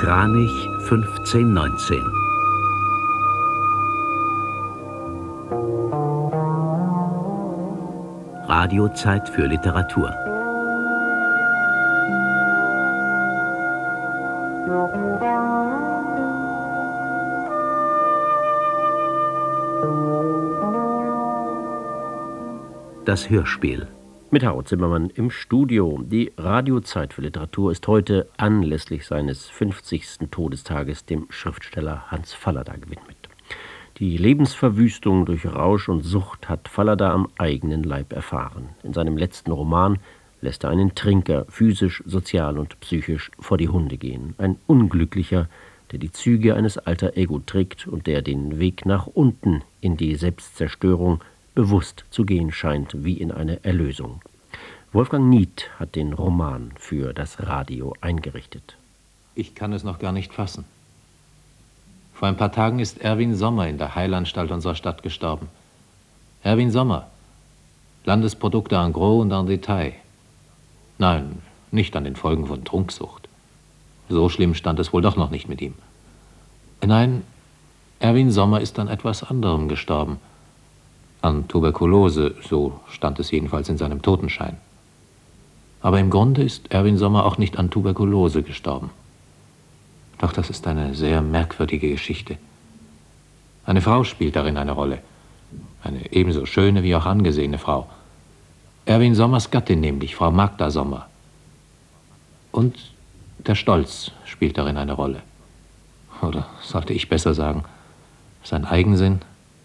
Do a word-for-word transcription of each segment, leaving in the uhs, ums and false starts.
Kranich fünfzehnhundertneunzehn. Radiozeit für Literatur. Das Hörspiel. Mit Harro Zimmermann im Studio. Die Radiozeit für Literatur ist heute anlässlich seines fünfzigsten Todestages dem Schriftsteller Hans Fallada gewidmet. Die Lebensverwüstung durch Rausch und Sucht hat Fallada am eigenen Leib erfahren. In seinem letzten Roman lässt er einen Trinker physisch, sozial und psychisch vor die Hunde gehen. Ein Unglücklicher, der die Züge eines Alter Ego trägt und der den Weg nach unten in die Selbstzerstörung bewusst zu gehen scheint, wie in eine Erlösung. Wolfgang Nied hat den Roman für das Radio eingerichtet. Ich kann es noch gar nicht fassen. Vor ein paar Tagen ist Erwin Sommer in der Heilanstalt unserer Stadt gestorben. Erwin Sommer, Landesprodukte en gros und en Detail. Nein, nicht an den Folgen von Trunksucht. So schlimm stand es wohl doch noch nicht mit ihm. Nein, Erwin Sommer ist an etwas anderem gestorben. An Tuberkulose, so stand es jedenfalls in seinem Totenschein. Aber im Grunde ist Erwin Sommer auch nicht an Tuberkulose gestorben. Doch das ist eine sehr merkwürdige Geschichte. Eine Frau spielt darin eine Rolle. Eine ebenso schöne wie auch angesehene Frau. Erwin Sommers Gattin nämlich, Frau Magda Sommer. Und der Stolz spielt darin eine Rolle. Oder sollte ich besser sagen, sein Eigensinn?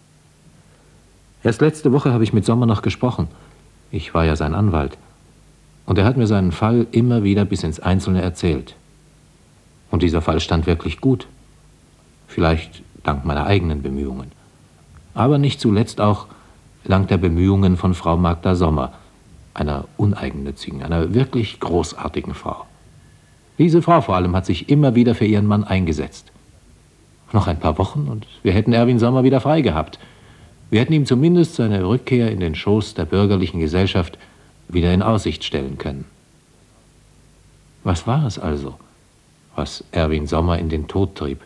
Erst letzte Woche habe ich mit Sommer noch gesprochen. Ich war ja sein Anwalt. Und er hat mir seinen Fall immer wieder bis ins Einzelne erzählt. Und dieser Fall stand wirklich gut. Vielleicht dank meiner eigenen Bemühungen. Aber nicht zuletzt auch dank der Bemühungen von Frau Magda Sommer, einer uneigennützigen, einer wirklich großartigen Frau. Diese Frau vor allem hat sich immer wieder für ihren Mann eingesetzt. Noch ein paar Wochen und wir hätten Erwin Sommer wieder frei gehabt. Wir hätten ihm zumindest seine Rückkehr in den Schoß der bürgerlichen Gesellschaft wieder in Aussicht stellen können. Was war es also, was Erwin Sommer in den Tod trieb?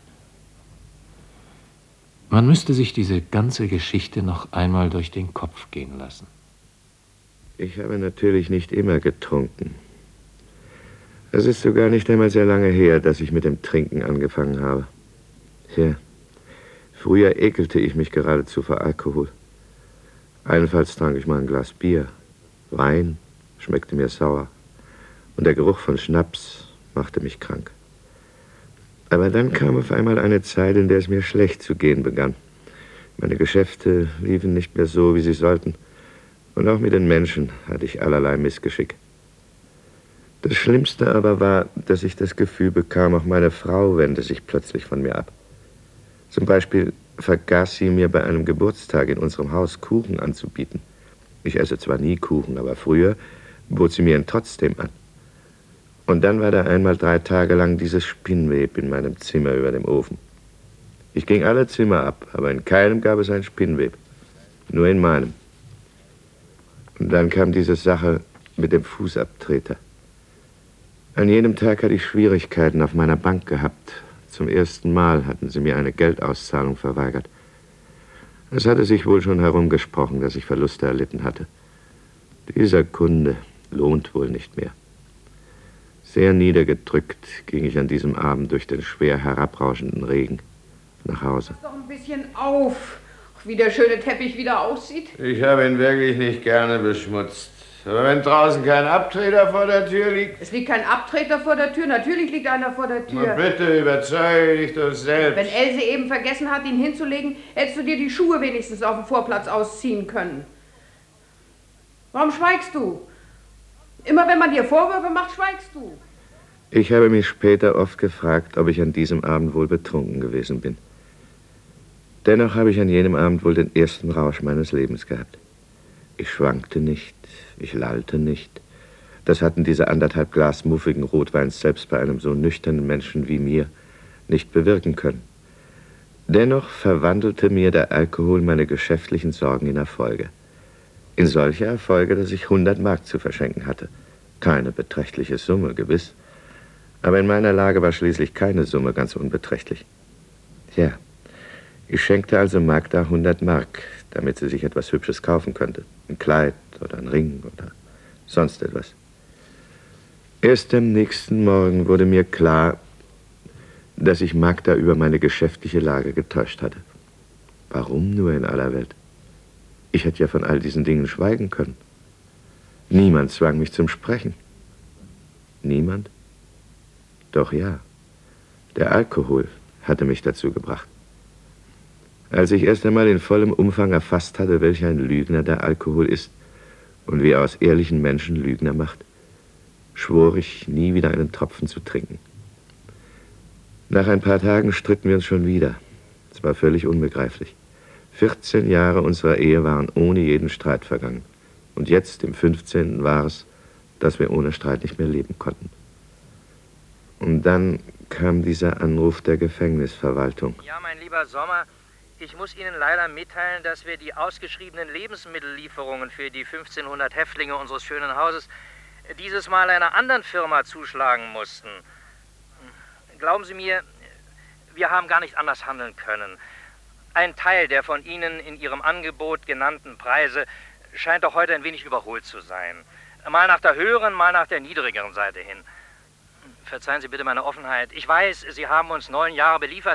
Man müsste sich diese ganze Geschichte noch einmal durch den Kopf gehen lassen. Ich habe natürlich nicht immer getrunken. Es ist sogar nicht einmal sehr lange her, dass ich mit dem Trinken angefangen habe. Ja. Früher ekelte ich mich geradezu vor Alkohol. Allenfalls trank ich mal ein Glas Bier. Wein schmeckte mir sauer. Und der Geruch von Schnaps machte mich krank. Aber dann kam auf einmal eine Zeit, in der es mir schlecht zu gehen begann. Meine Geschäfte liefen nicht mehr so, wie sie sollten. Und auch mit den Menschen hatte ich allerlei Missgeschick. Das Schlimmste aber war, dass ich das Gefühl bekam, auch meine Frau wende sich plötzlich von mir ab. Zum Beispiel vergaß sie mir bei einem Geburtstag in unserem Haus Kuchen anzubieten. Ich esse zwar nie Kuchen, aber früher bot sie mir ihn trotzdem an. Und dann war da einmal drei Tage lang dieses Spinnweb in meinem Zimmer über dem Ofen. Ich ging alle Zimmer ab, aber in keinem gab es ein Spinnweb. Nur in meinem. Und dann kam diese Sache mit dem Fußabtreter. An jedem Tag hatte ich Schwierigkeiten auf meiner Bank gehabt. Zum ersten Mal hatten sie mir eine Geldauszahlung verweigert. Es hatte sich wohl schon herumgesprochen, dass ich Verluste erlitten hatte. Dieser Kunde lohnt wohl nicht mehr. Sehr niedergedrückt ging ich an diesem Abend durch den schwer herabrauschenden Regen nach Hause. Pass doch ein bisschen auf, wie der schöne Teppich wieder aussieht. Ich habe ihn wirklich nicht gerne beschmutzt. Aber wenn draußen kein Abtreter vor der Tür liegt... Es liegt kein Abtreter vor der Tür, natürlich liegt einer vor der Tür. Na bitte, überzeuge dich doch selbst. Wenn Else eben vergessen hat, ihn hinzulegen, hättest du dir die Schuhe wenigstens auf dem Vorplatz ausziehen können. Warum schweigst du? Immer wenn man dir Vorwürfe macht, schweigst du. Ich habe mich später oft gefragt, ob ich an diesem Abend wohl betrunken gewesen bin. Dennoch habe ich an jenem Abend wohl den ersten Rausch meines Lebens gehabt. Ich schwankte nicht, ich lallte nicht. Das hatten diese anderthalb Glas muffigen Rotweins selbst bei einem so nüchternen Menschen wie mir nicht bewirken können. Dennoch verwandelte mir der Alkohol meine geschäftlichen Sorgen in Erfolge. In solche Erfolge, dass ich hundert Mark zu verschenken hatte. Keine beträchtliche Summe, gewiss. Aber in meiner Lage war schließlich keine Summe ganz unbeträchtlich. Ja, ich schenkte also Magda hundert Mark, damit sie sich etwas Hübsches kaufen könnte. Ein Kleid oder ein Ring oder sonst etwas. Erst am nächsten Morgen wurde mir klar, dass ich Magda über meine geschäftliche Lage getäuscht hatte. Warum nur in aller Welt? Ich hätte ja von all diesen Dingen schweigen können. Niemand zwang mich zum Sprechen. Niemand? Doch ja, der Alkohol hatte mich dazu gebracht. Als ich erst einmal in vollem Umfang erfasst hatte, welch ein Lügner der Alkohol ist und wie er aus ehrlichen Menschen Lügner macht, schwor ich, nie wieder einen Tropfen zu trinken. Nach ein paar Tagen stritten wir uns schon wieder. Es war völlig unbegreiflich. vierzehn Jahre unserer Ehe waren ohne jeden Streit vergangen. Und jetzt, im fünfzehnten war es, dass wir ohne Streit nicht mehr leben konnten. Und dann kam dieser Anruf der Gefängnisverwaltung. Ja, mein lieber Sommer, ich muss Ihnen leider mitteilen, dass wir die ausgeschriebenen Lebensmittellieferungen für die fünfzehnhundert Häftlinge unseres schönen Hauses dieses Mal einer anderen Firma zuschlagen mussten. Glauben Sie mir, wir haben gar nicht anders handeln können. Ein Teil der von Ihnen in Ihrem Angebot genannten Preise scheint doch heute ein wenig überholt zu sein. Mal nach der höheren, mal nach der niedrigeren Seite hin. Verzeihen Sie bitte meine Offenheit. Ich weiß, Sie haben uns neun Jahre beliefert.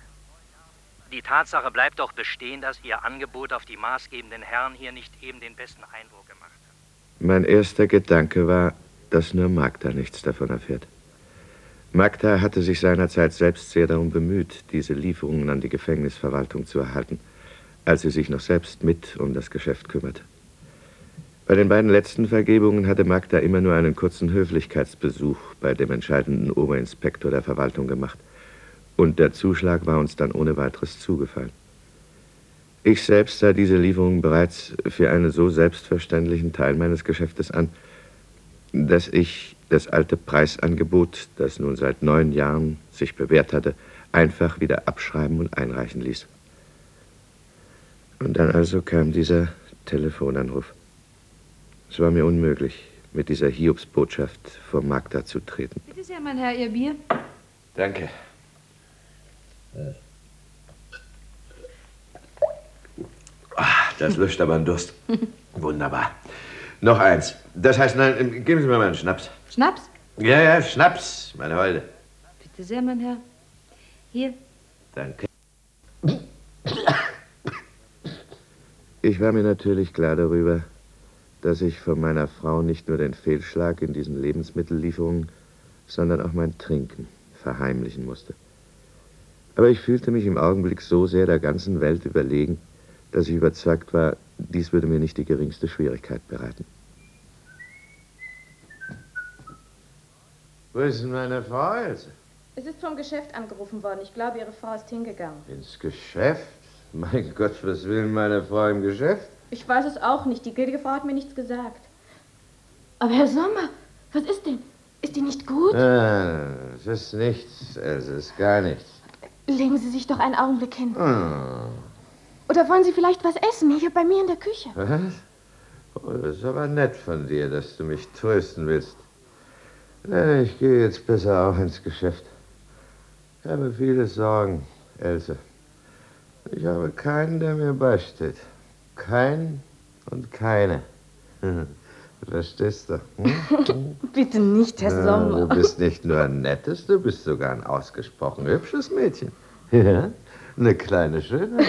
Die Tatsache bleibt doch bestehen, dass Ihr Angebot auf die maßgebenden Herren hier nicht eben den besten Eindruck gemacht hat. Mein erster Gedanke war, dass nur Magda nichts davon erfährt. Magda hatte sich seinerzeit selbst sehr darum bemüht, diese Lieferungen an die Gefängnisverwaltung zu erhalten, als sie sich noch selbst mit um das Geschäft kümmerte. Bei den beiden letzten Vergebungen hatte Magda immer nur einen kurzen Höflichkeitsbesuch bei dem entscheidenden Oberinspektor der Verwaltung gemacht. Und der Zuschlag war uns dann ohne weiteres zugefallen. Ich selbst sah diese Lieferungen bereits für einen so selbstverständlichen Teil meines Geschäftes an, dass ich das alte Preisangebot, das nun seit neun Jahren sich bewährt hatte, einfach wieder abschreiben und einreichen ließ. Und dann also kam dieser Telefonanruf. Es war mir unmöglich, mit dieser Hiobsbotschaft vor Magda zu treten. Bitte sehr, mein Herr, Ihr Bier. Danke. Ach, das löscht aber einen Durst. Wunderbar. Noch eins. Das heißt, nein, geben Sie mir mal einen Schnaps. Schnaps? Ja, ja, Schnaps, meine Holde. Bitte sehr, mein Herr. Hier. Danke. Ich war mir natürlich klar darüber, dass ich von meiner Frau nicht nur den Fehlschlag in diesen Lebensmittellieferungen, sondern auch mein Trinken verheimlichen musste. Aber ich fühlte mich im Augenblick so sehr der ganzen Welt überlegen, dass ich überzeugt war, dies würde mir nicht die geringste Schwierigkeit bereiten. Wo ist denn meine Frau, Else? Es ist vom Geschäft angerufen worden. Ich glaube, Ihre Frau ist hingegangen. Ins Geschäft? Mein Gott, was will meine Frau im Geschäft? Ich weiß es auch nicht. Die gnädige Frau hat mir nichts gesagt. Aber Herr Sommer, was ist denn? Ist die nicht gut? Ah, es ist nichts, Else, es ist gar nichts. Legen Sie sich doch einen Augenblick hin. Ah. Oder wollen Sie vielleicht was essen, hier bei mir in der Küche? Was? Oh, das ist aber nett von dir, dass du mich trösten willst. Na, ich gehe jetzt besser auch ins Geschäft. Ich habe viele Sorgen, Else. Ich habe keinen, der mir beisteht. Kein und keine. Du verstehst doch. Hm? Bitte nicht, Herr Ja, Sommer. du bist nicht nur ein nettes, du bist sogar ein ausgesprochen hübsches Mädchen. Ja, eine kleine Schönheit.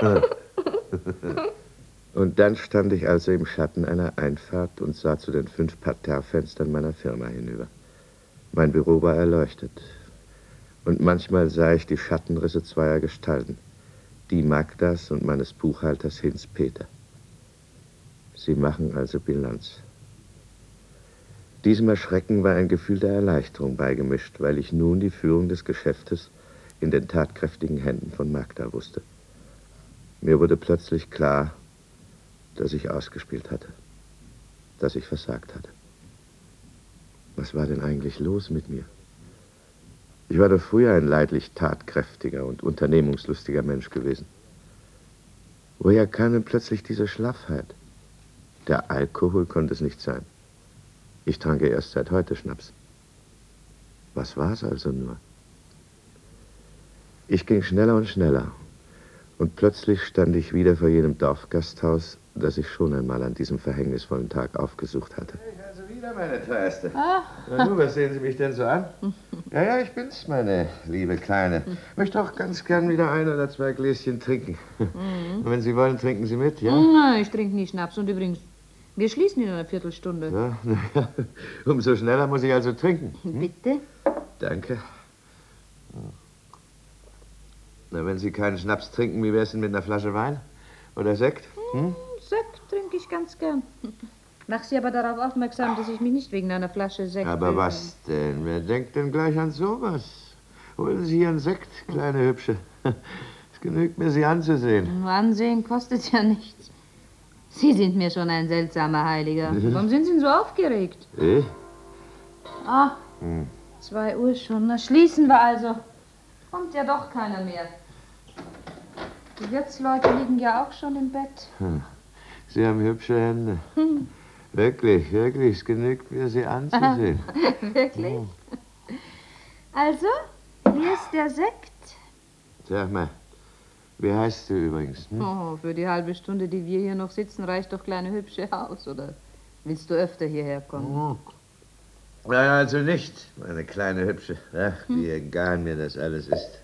Und dann stand ich also im Schatten einer Einfahrt und sah zu den fünf Parterrefenstern meiner Firma hinüber. Mein Büro war erleuchtet. Und manchmal sah ich die Schattenrisse zweier Gestalten, die Magdas und meines Buchhalters Hinz Peter. Sie machen also Bilanz. Diesem Erschrecken war ein Gefühl der Erleichterung beigemischt, weil ich nun die Führung des Geschäftes in den tatkräftigen Händen von Magda wusste. Mir wurde plötzlich klar, dass ich ausgespielt hatte, dass ich versagt hatte. Was war denn eigentlich los mit mir? Ich war doch früher ein leidlich tatkräftiger und unternehmungslustiger Mensch gewesen. Woher kam denn plötzlich diese Schlaffheit? Der Alkohol konnte es nicht sein. Ich trank erst seit heute Schnaps. Was war's also nur? Ich ging schneller und schneller. Und plötzlich stand ich wieder vor jenem Dorfgasthaus, das ich schon einmal an diesem verhängnisvollen Tag aufgesucht hatte. Ich also wieder, meine Teuerste. Ah. Na du, was sehen Sie mich denn so an? Ja, ja, ich bin's, meine liebe Kleine. Möchte auch ganz gern wieder ein oder zwei Gläschen trinken. Und wenn Sie wollen, trinken Sie mit, ja? Nein, ich trinke nie Schnaps. Und übrigens, wir schließen in einer Viertelstunde. Ja, na ja. Umso schneller muss ich also trinken. Hm? Bitte? Danke. Na, wenn Sie keinen Schnaps trinken, wie wär's denn mit einer Flasche Wein? Oder Sekt? Hm? Sekt trinke ich ganz gern. Mach Sie aber darauf aufmerksam, dass ich mich nicht wegen einer Flasche Sekt... Aber will. was denn? Wer denkt denn gleich an sowas? Holen Sie hier einen Sekt, kleine Hübsche. Es genügt mir, Sie anzusehen. Nur ansehen kostet ja nichts. Sie sind mir schon ein seltsamer Heiliger. Warum sind Sie denn so aufgeregt? Ich? Ah, Hm. zwei Uhr schon. Na, schließen wir also. Kommt ja doch keiner mehr. Die Wirtsleute liegen ja auch schon im Bett. Hm. Sie haben hübsche Hände. Hm. Wirklich, wirklich. Es genügt mir, Sie anzusehen. Wirklich? Hm. Also, hier ist der Sekt. Sag mal, wie heißt du übrigens? Hm? Oh, für die halbe Stunde, die wir hier noch sitzen, reicht doch kleine hübsche aus, oder willst du öfter hierher kommen? Hm. Nein, also nicht, meine kleine Hübsche. Ach, wie egal mir das alles ist.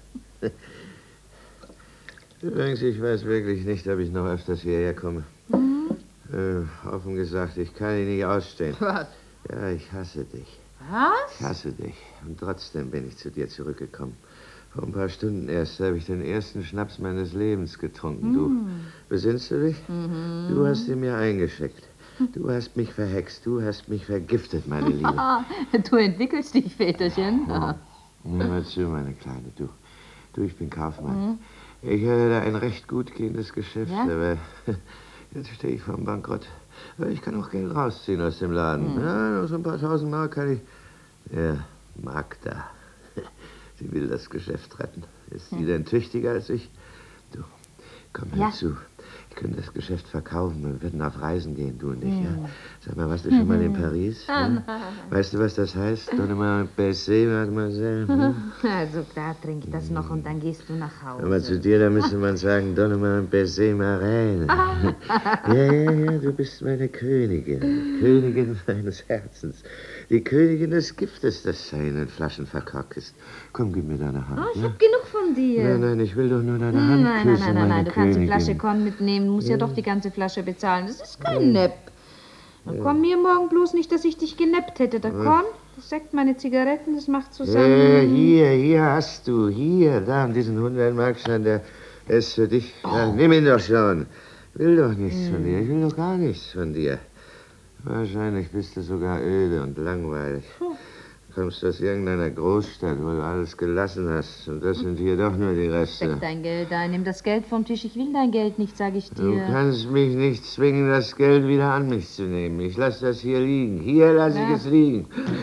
Übrigens, ich weiß wirklich nicht, ob ich noch öfters hierher komme. Mhm. Äh, offen gesagt, ich kann dich nicht ausstehen. Was? Ja, ich hasse dich. Was? Ich hasse dich. Und trotzdem bin ich zu dir zurückgekommen. Vor ein paar Stunden erst habe ich den ersten Schnaps meines Lebens getrunken, du. Mm. Besinnst du dich? Mhm. Du hast ihn mir eingeschickt. Du hast mich verhext. Du hast mich vergiftet, meine Liebe. Du entwickelst dich, Väterchen. Ja. Hör mal zu, meine Kleine, du. Du, ich bin Kaufmann. Mhm. Ich hatte da ein recht gut gehendes Geschäft, Ja? aber jetzt stehe ich vor dem Bankrott. Aber ich kann auch Geld rausziehen aus dem Laden. Mhm. Ja, noch so ein paar tausend Mark kann ich... Ja, Magda. Sie will das Geschäft retten. Ist sie denn tüchtiger als ich? Du, komm hör Ja. zu. Wir können das Geschäft verkaufen. Wir würden auf Reisen gehen, du und ich, ja? Mhm. Sag mal, warst du schon mal in Paris? Ah, Ja? nein. Weißt du, was das heißt? Donne-moi un baiser, mademoiselle. Hm? Also klar, trink das noch und dann gehst du nach Hause. Aber zu dir, da müsste man sagen, donne-moi un baiser, ma reine. Ja, ja, ja, du bist meine Königin. Königin meines Herzens. Die Königin des Giftes, das in den Flaschen verkorkt ist. Komm, gib mir deine Hand. Oh, ich ja? hab genug von dir. Nein, nein, ich will doch nur deine Nein, Hand nein, küssen, nein, nein, meine nein, du kannst die Königin. Flasche Korn mitnehmen, du musst ja Ja. doch die ganze Flasche bezahlen. Das ist kein Nepp. Dann komm mir morgen bloß nicht, dass ich dich geneppt hätte. Der Korn, das Sekt, meine Zigaretten, das macht zusammen... Äh, hier, hier hast du, hier, da, an diesen hundert Markschein, der ist für dich. Ja, nimm ihn doch schon. Will doch nichts von dir, ich will doch gar nichts von dir. Wahrscheinlich bist du sogar öde und langweilig. Kommst aus irgendeiner Großstadt, wo du alles gelassen hast. Und das sind hier doch nur die Reste. Steck dein Geld ein, nimm das Geld vom Tisch. Ich will dein Geld nicht, sag ich Du dir. kannst mich nicht zwingen, das Geld wieder an mich zu nehmen. Ich lasse das hier liegen. Hier lasse ich Ja. es liegen.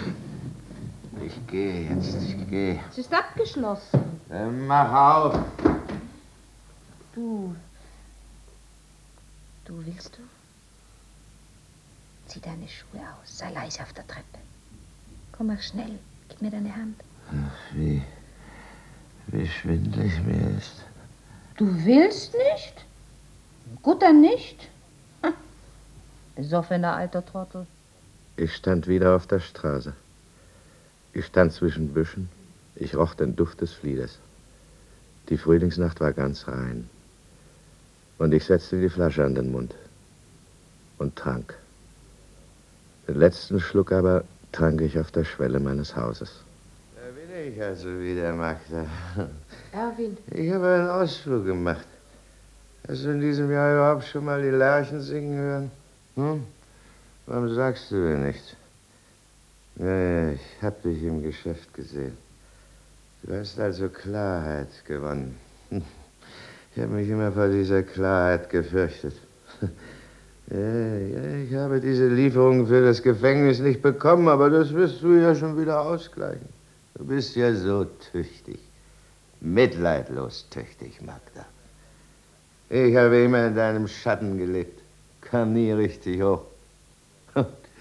Ich gehe jetzt, ich gehe. Es ist abgeschlossen. Dann mach auf. Du. Du, willst du? Zieh deine Schuhe aus, sei leise auf der Treppe. Komm, mach schnell, gib mir deine Hand. Ach, wie, wie schwindlig mir ist. Du willst nicht? Gut, dann nicht. Hm. Besoffener alter Trottel. Ich stand wieder auf der Straße. Ich stand zwischen Büschen. Ich roch den Duft des Flieders. Die Frühlingsnacht war ganz rein. Und ich setzte die Flasche an den Mund und trank. Den letzten Schluck aber trank ich auf der Schwelle meines Hauses. Da bin ich also wieder, Magda. Erwin, Ich habe einen Ausflug gemacht. Hast du in diesem Jahr überhaupt schon mal die Lerchen singen hören? Hm? Warum sagst du mir nichts? Ja, ja, ich hab dich im Geschäft gesehen. Du hast also Klarheit gewonnen. Ich habe mich immer vor dieser Klarheit gefürchtet. Ja, ja, ich habe diese Lieferung für das Gefängnis nicht bekommen, aber das wirst du ja schon wieder ausgleichen. Du bist ja so tüchtig. Mitleidlos tüchtig, Magda. Ich habe immer in deinem Schatten gelebt. Kam nie richtig hoch.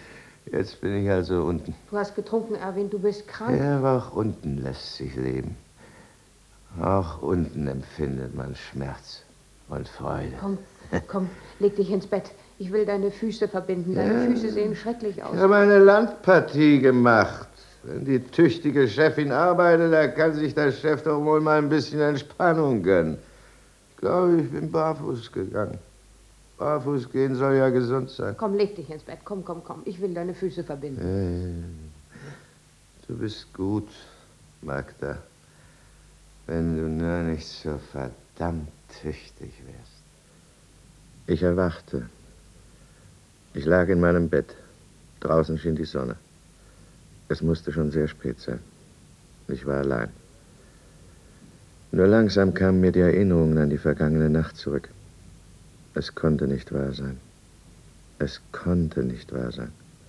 Jetzt bin ich also unten. Du hast getrunken, Erwin, du bist krank. Ja, aber auch unten lässt sich leben. Auch unten empfindet man Schmerz und Freude. Komm, komm, leg dich ins Bett. Ich will deine Füße verbinden. Deine Ja. Füße sehen schrecklich aus. Ich habe eine Landpartie gemacht. Wenn die tüchtige Chefin arbeitet, da kann sich der Chef doch wohl mal ein bisschen Entspannung gönnen. Ich glaube, ich bin barfuß gegangen. Barfuß gehen soll ja gesund sein. Komm, leg dich ins Bett. Komm, komm, komm. Ich will deine Füße verbinden. Äh, du bist gut, Magda. Wenn du nur nicht so verdammt tüchtig wärst. Ich erwachte. Ich lag in meinem Bett. Draußen schien die Sonne. Es musste schon sehr spät sein. Ich war allein. Nur langsam kamen mir die Erinnerungen an die vergangene Nacht zurück. Es konnte nicht wahr sein. Es konnte nicht wahr sein.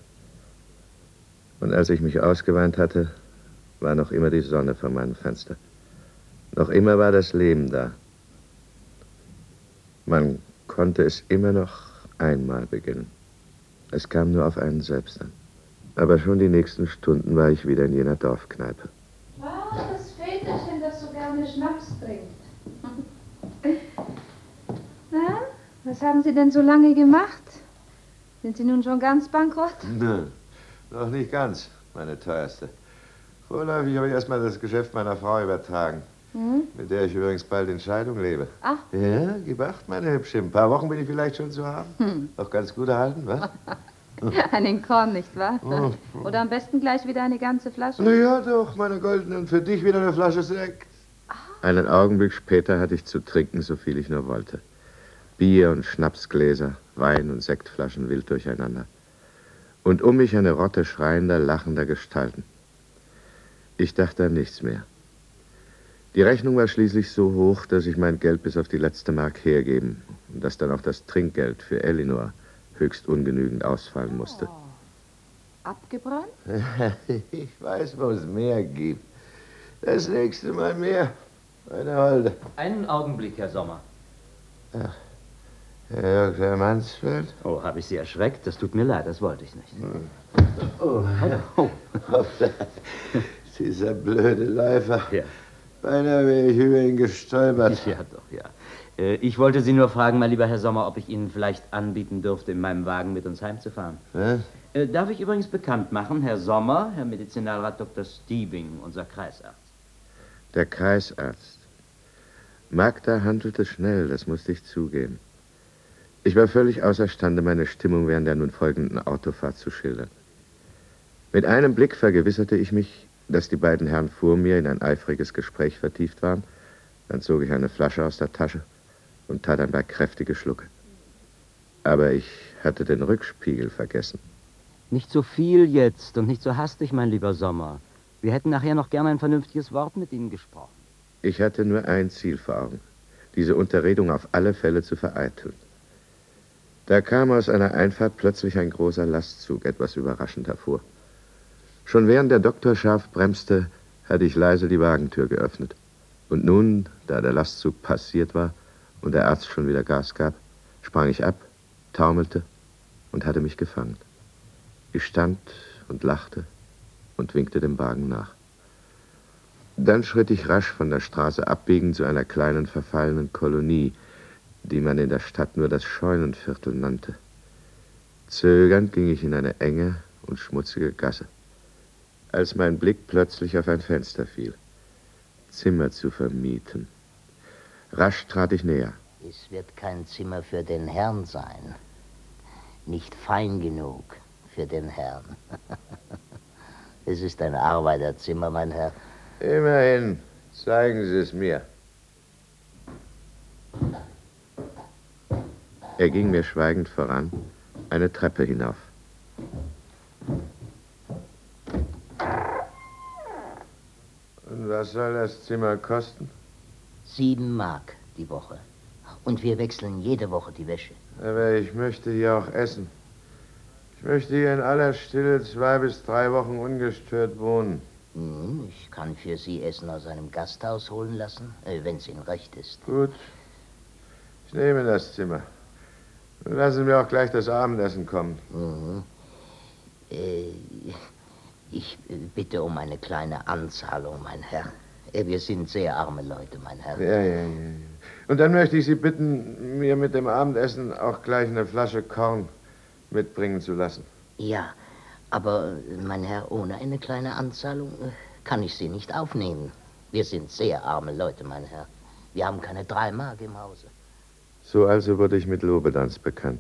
Und als ich mich ausgeweint hatte, war noch immer die Sonne vor meinem Fenster. Noch immer war das Leben da. Man konnte es immer noch einmal beginnen. Es kam nur auf einen selbst an. Aber schon die nächsten Stunden war ich wieder in jener Dorfkneipe. Ah, das Väterchen, das so gerne Schnaps trinkt. Na, was haben Sie denn so lange gemacht? Sind Sie nun schon ganz bankrott? Nein, noch nicht ganz, meine teuerste. Vorläufig habe ich erstmal das Geschäft meiner Frau übertragen, Hm? mit der ich übrigens bald in Scheidung lebe. Ach. Ja, gib acht, meine Hübsche. Ein paar Wochen bin ich vielleicht schon zu haben. Hm. Noch ganz gut erhalten, was? Einen Korn, nicht wahr? Oh. Oder am besten gleich wieder eine ganze Flasche? Na ja, doch, meine Goldenen. Für dich wieder eine Flasche Sekt. Einen Augenblick später hatte ich zu trinken, so viel ich nur wollte. Bier und Schnapsgläser, Wein und Sektflaschen wild durcheinander. Und um mich eine Rotte schreiender, lachender Gestalten. Ich dachte an nichts mehr. Die Rechnung war schließlich so hoch, dass ich mein Geld bis auf die letzte Mark hergeben und dass dann auch das Trinkgeld für Elinor höchst ungenügend ausfallen musste. Abgebrannt? Ich weiß, wo es mehr gibt. Das nächste Mal mehr, meine Holde. Einen Augenblick, Herr Sommer. Ach, Herr Doktor Mansfeld? Oh, habe ich Sie erschreckt? Das tut mir leid, das wollte ich nicht. Hm. Oh, hallo. Dieser blöde Läufer. Ja. Beinahe wäre ich über ihn gestolpert. Ja, doch, ja. Äh, Ich wollte Sie nur fragen, mein lieber Herr Sommer, ob ich Ihnen vielleicht anbieten dürfte, in meinem Wagen mit uns heimzufahren. Was? Äh, Darf ich übrigens bekannt machen, Herr Sommer, Herr Medizinalrat Doktor Stiebing, unser Kreisarzt. Der Kreisarzt. Magda handelte schnell, das musste ich zugeben. Ich war völlig außerstande, meine Stimmung während der nun folgenden Autofahrt zu schildern. Mit einem Blick vergewisserte ich mich, dass die beiden Herren vor mir in ein eifriges Gespräch vertieft waren. Dann zog ich eine Flasche aus der Tasche und tat ein paar kräftige Schlucke. Aber ich hatte den Rückspiegel vergessen. Nicht so viel jetzt und nicht so hastig, mein lieber Sommer. Wir hätten nachher noch gerne ein vernünftiges Wort mit Ihnen gesprochen. Ich hatte nur ein Ziel vor Augen, diese Unterredung auf alle Fälle zu vereiteln. Da kam aus einer Einfahrt plötzlich ein großer Lastzug etwas überraschend hervor. Schon während der Doktor scharf bremste, hatte ich leise die Wagentür geöffnet. Und nun, da der Lastzug passiert war und der Arzt schon wieder Gas gab, sprang ich ab, taumelte und hatte mich gefangen. Ich stand und lachte und winkte dem Wagen nach. Dann schritt ich rasch von der Straße abbiegend zu einer kleinen verfallenen Kolonie, die man in der Stadt nur das Scheunenviertel nannte. Zögernd ging ich in eine enge und schmutzige Gasse, als mein Blick plötzlich auf ein Fenster fiel. Zimmer zu vermieten. Rasch trat ich näher. Es wird kein Zimmer für den Herrn sein. Nicht fein genug für den Herrn. Es ist ein Arbeiterzimmer, mein Herr. Immerhin, zeigen Sie es mir. Er ging mir schweigend voran, eine Treppe hinauf. Und was soll das Zimmer kosten? Sieben Mark die Woche. Und wir wechseln jede Woche die Wäsche. Aber ich möchte hier auch essen. Ich möchte hier in aller Stille zwei bis drei Wochen ungestört wohnen. Nun, ich kann für Sie Essen aus einem Gasthaus holen lassen, äh, wenn es Ihnen recht ist. Gut. Ich nehme das Zimmer. Und lassen wir auch gleich das Abendessen kommen. Mhm. Äh, ich bitte um eine kleine Anzahlung, mein Herr. Wir sind sehr arme Leute, mein Herr. Ja, ja, ja. Und dann möchte ich Sie bitten, mir mit dem Abendessen auch gleich eine Flasche Korn mitbringen zu lassen. Ja, aber, mein Herr, ohne eine kleine Anzahlung kann ich Sie nicht aufnehmen. Wir sind sehr arme Leute, mein Herr. Wir haben keine drei Mark im Hause. So also wurde ich mit Lobedanz bekannt.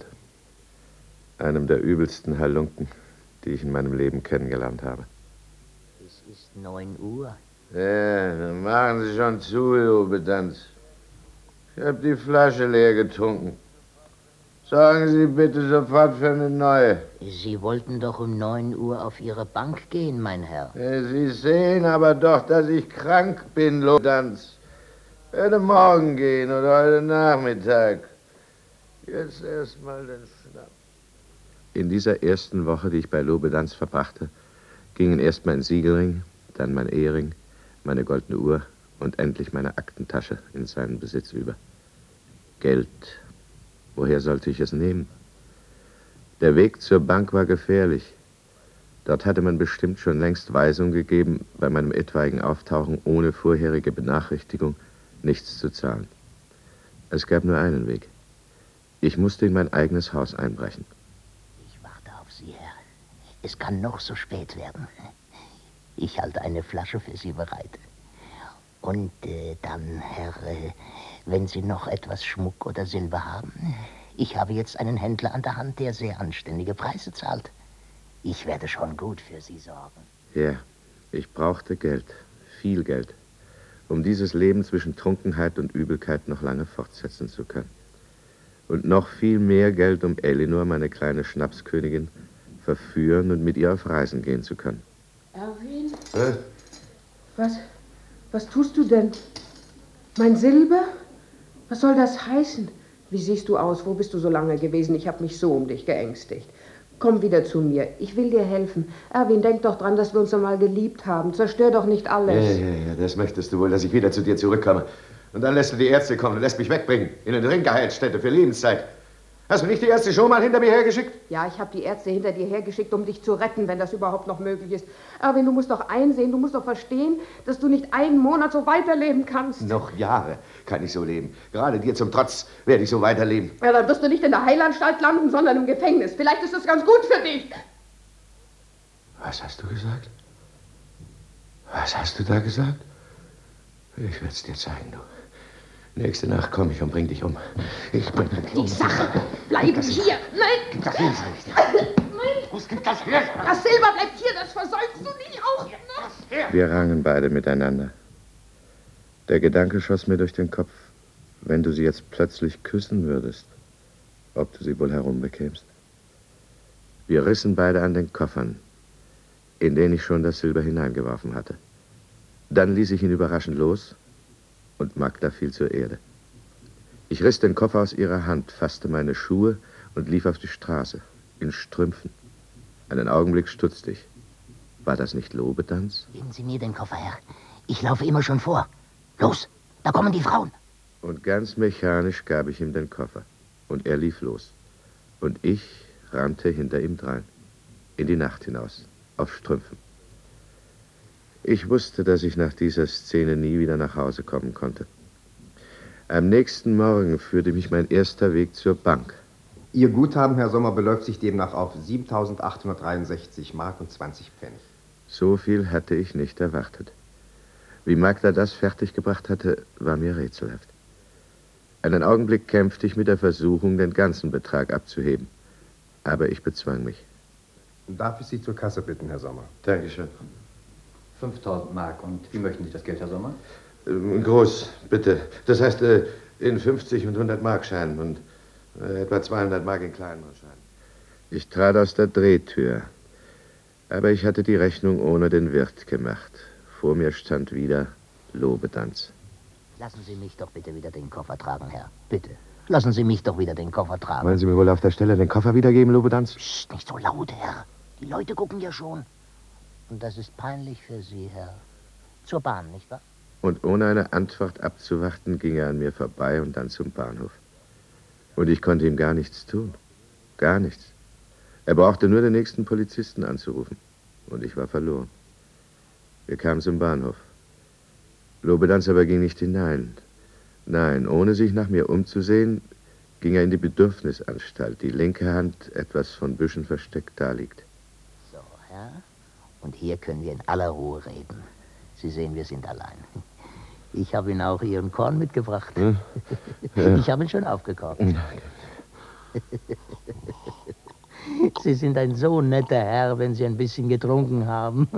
Einem der übelsten Halunken, die ich in meinem Leben kennengelernt habe. Es ist neun Uhr. Ja, dann machen Sie schon zu, Lobedanz. Ich habe die Flasche leer getrunken. Sorgen Sie bitte sofort für eine neue. Sie wollten doch um neun Uhr auf Ihre Bank gehen, mein Herr. Ja, Sie sehen aber doch, dass ich krank bin, Lobedanz. Heute Morgen gehen oder heute Nachmittag. Jetzt erst mal den Schnaps. In dieser ersten Woche, die ich bei Lobedanz verbrachte, gingen erst mein Siegelring, dann mein Ehering, meine goldene Uhr und endlich meine Aktentasche in seinen Besitz über. Geld. Woher sollte ich es nehmen? Der Weg zur Bank war gefährlich. Dort hatte man bestimmt schon längst Weisung gegeben, bei meinem etwaigen Auftauchen ohne vorherige Benachrichtigung nichts zu zahlen. Es gab nur einen Weg. Ich musste in mein eigenes Haus einbrechen. Ich warte auf Sie, Herr. Es kann noch so spät werden. Ich halte eine Flasche für Sie bereit. Und äh, dann, Herr, äh, wenn Sie noch etwas Schmuck oder Silber haben, ich habe jetzt einen Händler an der Hand, der sehr anständige Preise zahlt. Ich werde schon gut für Sie sorgen. Ja, ich brauchte Geld, viel Geld, um dieses Leben zwischen Trunkenheit und Übelkeit noch lange fortsetzen zu können. Und noch viel mehr Geld, um Elinor, meine kleine Schnapskönigin, verführen und mit ihr auf Reisen gehen zu können. Erwin? Hä? Was, was tust du denn? Mein Silber? Was soll das heißen? Wie siehst du aus? Wo bist du so lange gewesen? Ich habe mich so um dich geängstigt. Komm wieder zu mir. Ich will dir helfen. Erwin, denk doch dran, dass wir uns einmal geliebt haben. Zerstör doch nicht alles. Ja, ja, ja, das möchtest du wohl, dass ich wieder zu dir zurückkomme. Und dann lässt du die Ärzte kommen und lässt mich wegbringen. In eine Ringgeheilstätte für Lebenszeit. Hast du nicht die Ärzte schon mal hinter mir hergeschickt? Ja, ich habe die Ärzte hinter dir hergeschickt, um dich zu retten, wenn das überhaupt noch möglich ist. Erwin, du musst doch einsehen, du musst doch verstehen, dass du nicht einen Monat so weiterleben kannst. Noch Jahre kann ich so leben. Gerade dir zum Trotz werde ich so weiterleben. Ja, dann wirst du nicht in der Heilanstalt landen, sondern im Gefängnis. Vielleicht ist das ganz gut für dich. Was hast du gesagt? Was hast du da gesagt? Ich werde es dir zeigen, du. Nächste Nacht komme ich und bring dich um. Ich bring dich um. Die Sache bleibt hier. Nein. Gib das her, sag ich dir. Nein. Was gibt das her? Das Silber bleibt hier, das versäumst du nicht auch. Ne? Wir rangen beide miteinander. Der Gedanke schoss mir durch den Kopf, wenn du sie jetzt plötzlich küssen würdest, ob du sie wohl herumbekämst. Wir rissen beide an den Koffern, in den ich schon das Silber hineingeworfen hatte. Dann ließ ich ihn überraschend los und Magda fiel zur Erde. Ich riss den Koffer aus ihrer Hand, fasste meine Schuhe und lief auf die Straße, in Strümpfen. Einen Augenblick stutzte ich. War das nicht Lobedanz? Geben Sie mir den Koffer, Herr. Ich laufe immer schon vor. Los, da kommen die Frauen. Und ganz mechanisch gab ich ihm den Koffer. Und er lief los. Und ich rannte hinter ihm drein. In die Nacht hinaus, auf Strümpfen. Ich wusste, dass ich nach dieser Szene nie wieder nach Hause kommen konnte. Am nächsten Morgen führte mich mein erster Weg zur Bank. Ihr Guthaben, Herr Sommer, beläuft sich demnach auf siebentausendachthundertdreiundsechzig Mark und zwanzig Pfennig. So viel hatte ich nicht erwartet. Wie Magda das fertiggebracht hatte, war mir rätselhaft. Einen Augenblick kämpfte ich mit der Versuchung, den ganzen Betrag abzuheben. Aber ich bezwang mich. Darf ich Sie zur Kasse bitten, Herr Sommer? Dankeschön. fünftausend Mark. Und wie möchten Sie das Geld, Herr Sommer? Ähm, groß, bitte. Das heißt, äh, in fünfzig und hundert Mark Scheinen und äh, etwa zweihundert Mark in kleineren Scheinen. Ich trat aus der Drehtür. Aber ich hatte die Rechnung ohne den Wirt gemacht. Vor mir stand wieder Lobedanz. Lassen Sie mich doch bitte wieder den Koffer tragen, Herr. Bitte. Lassen Sie mich doch wieder den Koffer tragen. Wollen Sie mir wohl auf der Stelle den Koffer wiedergeben, Lobedanz? Psst, nicht so laut, Herr. Die Leute gucken ja schon. Und das ist peinlich für Sie, Herr. Zur Bahn, nicht wahr? Und ohne eine Antwort abzuwarten, ging er an mir vorbei und dann zum Bahnhof. Und ich konnte ihm gar nichts tun. Gar nichts. Er brauchte nur den nächsten Polizisten anzurufen. Und ich war verloren. Wir kamen zum Bahnhof. Lobedanz aber ging nicht hinein. Nein, ohne sich nach mir umzusehen, ging er in die Bedürfnisanstalt. Die linke Hand etwas von Büschen versteckt daliegt. So, Herr. Und hier können wir in aller Ruhe reden. Sie sehen, wir sind allein. Ich habe Ihnen auch Ihren Korn mitgebracht. Hm? Ja. Ich habe ihn schon aufgekocht. Sie sind ein so netter Herr, wenn Sie ein bisschen getrunken haben.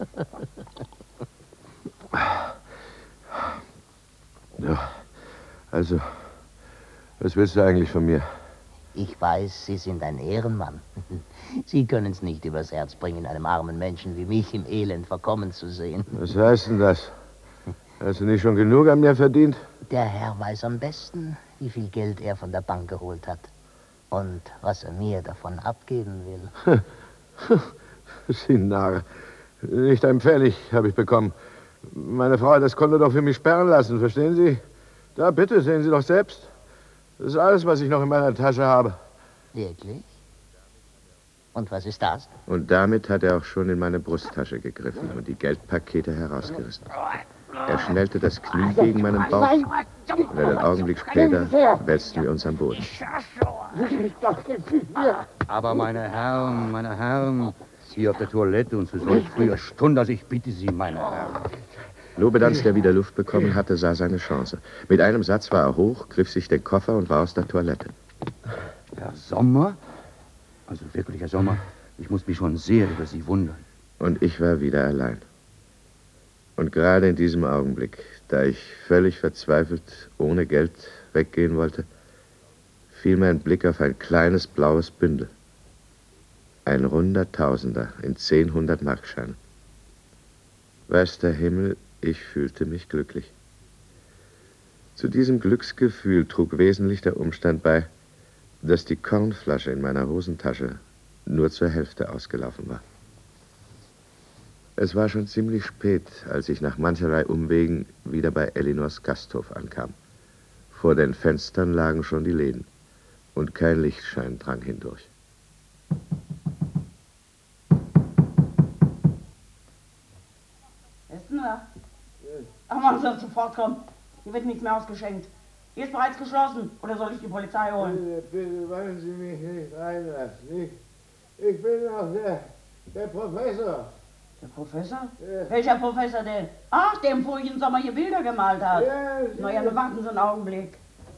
Ja, also, was willst du eigentlich von mir? Ich weiß, Sie sind ein Ehrenmann. Sie können es nicht übers Herz bringen, einem armen Menschen wie mich im Elend verkommen zu sehen. Was heißt denn das? Hast du nicht schon genug an mir verdient? Der Herr weiß am besten, wie viel Geld er von der Bank geholt hat. Und was er mir davon abgeben will. Sie Narr. Nicht ein Pfennig habe ich bekommen. Meine Frau hat das Konto doch für mich sperren lassen, verstehen Sie? Da, bitte, sehen Sie doch selbst. Das ist alles, was ich noch in meiner Tasche habe. Wirklich? Und was ist das? Und damit hat er auch schon in meine Brusttasche gegriffen und die Geldpakete herausgerissen. Er schnellte das Knie gegen meinen Bauch und einen Augenblick später wälzten wir uns am Boden. Aber meine Herren, meine Herren, hier auf der Toilette und zu solch früher Stunde, also ich bitte Sie, meine Herren. Lobedanz, der wieder Luft bekommen hatte, sah seine Chance. Mit einem Satz war er hoch, griff sich den Koffer und war aus der Toilette. Herr Sommer? Also wirklich, Herr Sommer, ich muss mich schon sehr über Sie wundern. Und ich war wieder allein. Und gerade in diesem Augenblick, da ich völlig verzweifelt, ohne Geld weggehen wollte, fiel mein Blick auf ein kleines blaues Bündel. Ein runder Tausender in zehn Hundert-Markscheinen. Weiß der Himmel, ich fühlte mich glücklich. Zu diesem Glücksgefühl trug wesentlich der Umstand bei, dass die Kornflasche in meiner Hosentasche nur zur Hälfte ausgelaufen war. Es war schon ziemlich spät, als ich nach mancherlei Umwegen wieder bei Elinors Gasthof ankam. Vor den Fenstern lagen schon die Läden und kein Lichtschein drang hindurch. Wer ist denn da? Ach, man soll sofort kommen. Hier wird nichts mehr ausgeschenkt. Hier ist bereits geschlossen. Oder soll ich die Polizei holen? Bitte, bitte wollen Sie mich nicht reinlassen. Ich, ich bin doch der, der Professor. Der Professor? Ja. Welcher Professor denn? Ach, der im vorigen Sommer hier Bilder gemalt hat. Ja, Na ja, nur warten Sie einen Augenblick.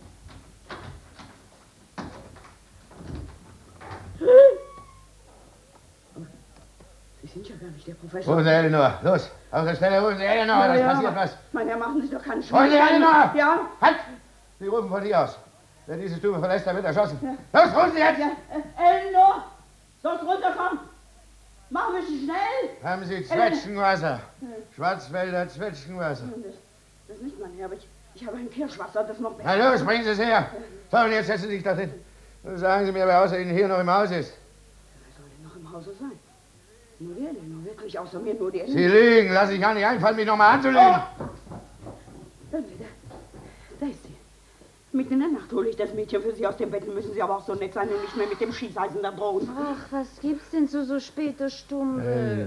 Sie sind ja gar nicht der Professor. Holen Sie Elinor, los, auf der Stelle, holen Sie Elinor, Na das ja, passiert was. Mein Herr, machen Sie doch keinen Holen Sie Schwachsinn. Elinor! Ja? Halt! Sie rufen von hier aus. Wer diese Stube verlässt, der wird erschossen. Ja. Los, holen Sie jetzt! Ja, äh, Elinor! Sollst runterkommen? Machen wir es schnell! Haben Sie Zwetschgenwasser? Schwarzwälder Zwetschgenwasser. Das, das nicht, mein Herr, aber ich, ich habe ein Kirschwasser, das noch besser. Na los, bringen Sie es her. So, und jetzt setzen Sie sich da drin. Sagen Sie mir, wer außer Ihnen hier noch im Haus ist. Wer soll denn noch im Hause sein? Nur die Elinor, wirklich außer mir nur die Sie Elinor. lügen, lass sich gar nicht einfallen, mich nochmal anzulegen. Oh. Da, da ist sie. Mitten in der Nacht hole ich das Mädchen für Sie aus dem Bett. Müssen Sie aber auch so nett sein und nicht mehr mit dem Schießeisen da drohen. Ach, was gibt's denn zu so später Stunde?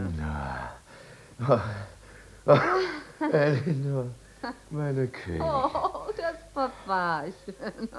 Elinor. Oh, oh, Elinor, meine Königin. Oh, das Papachen.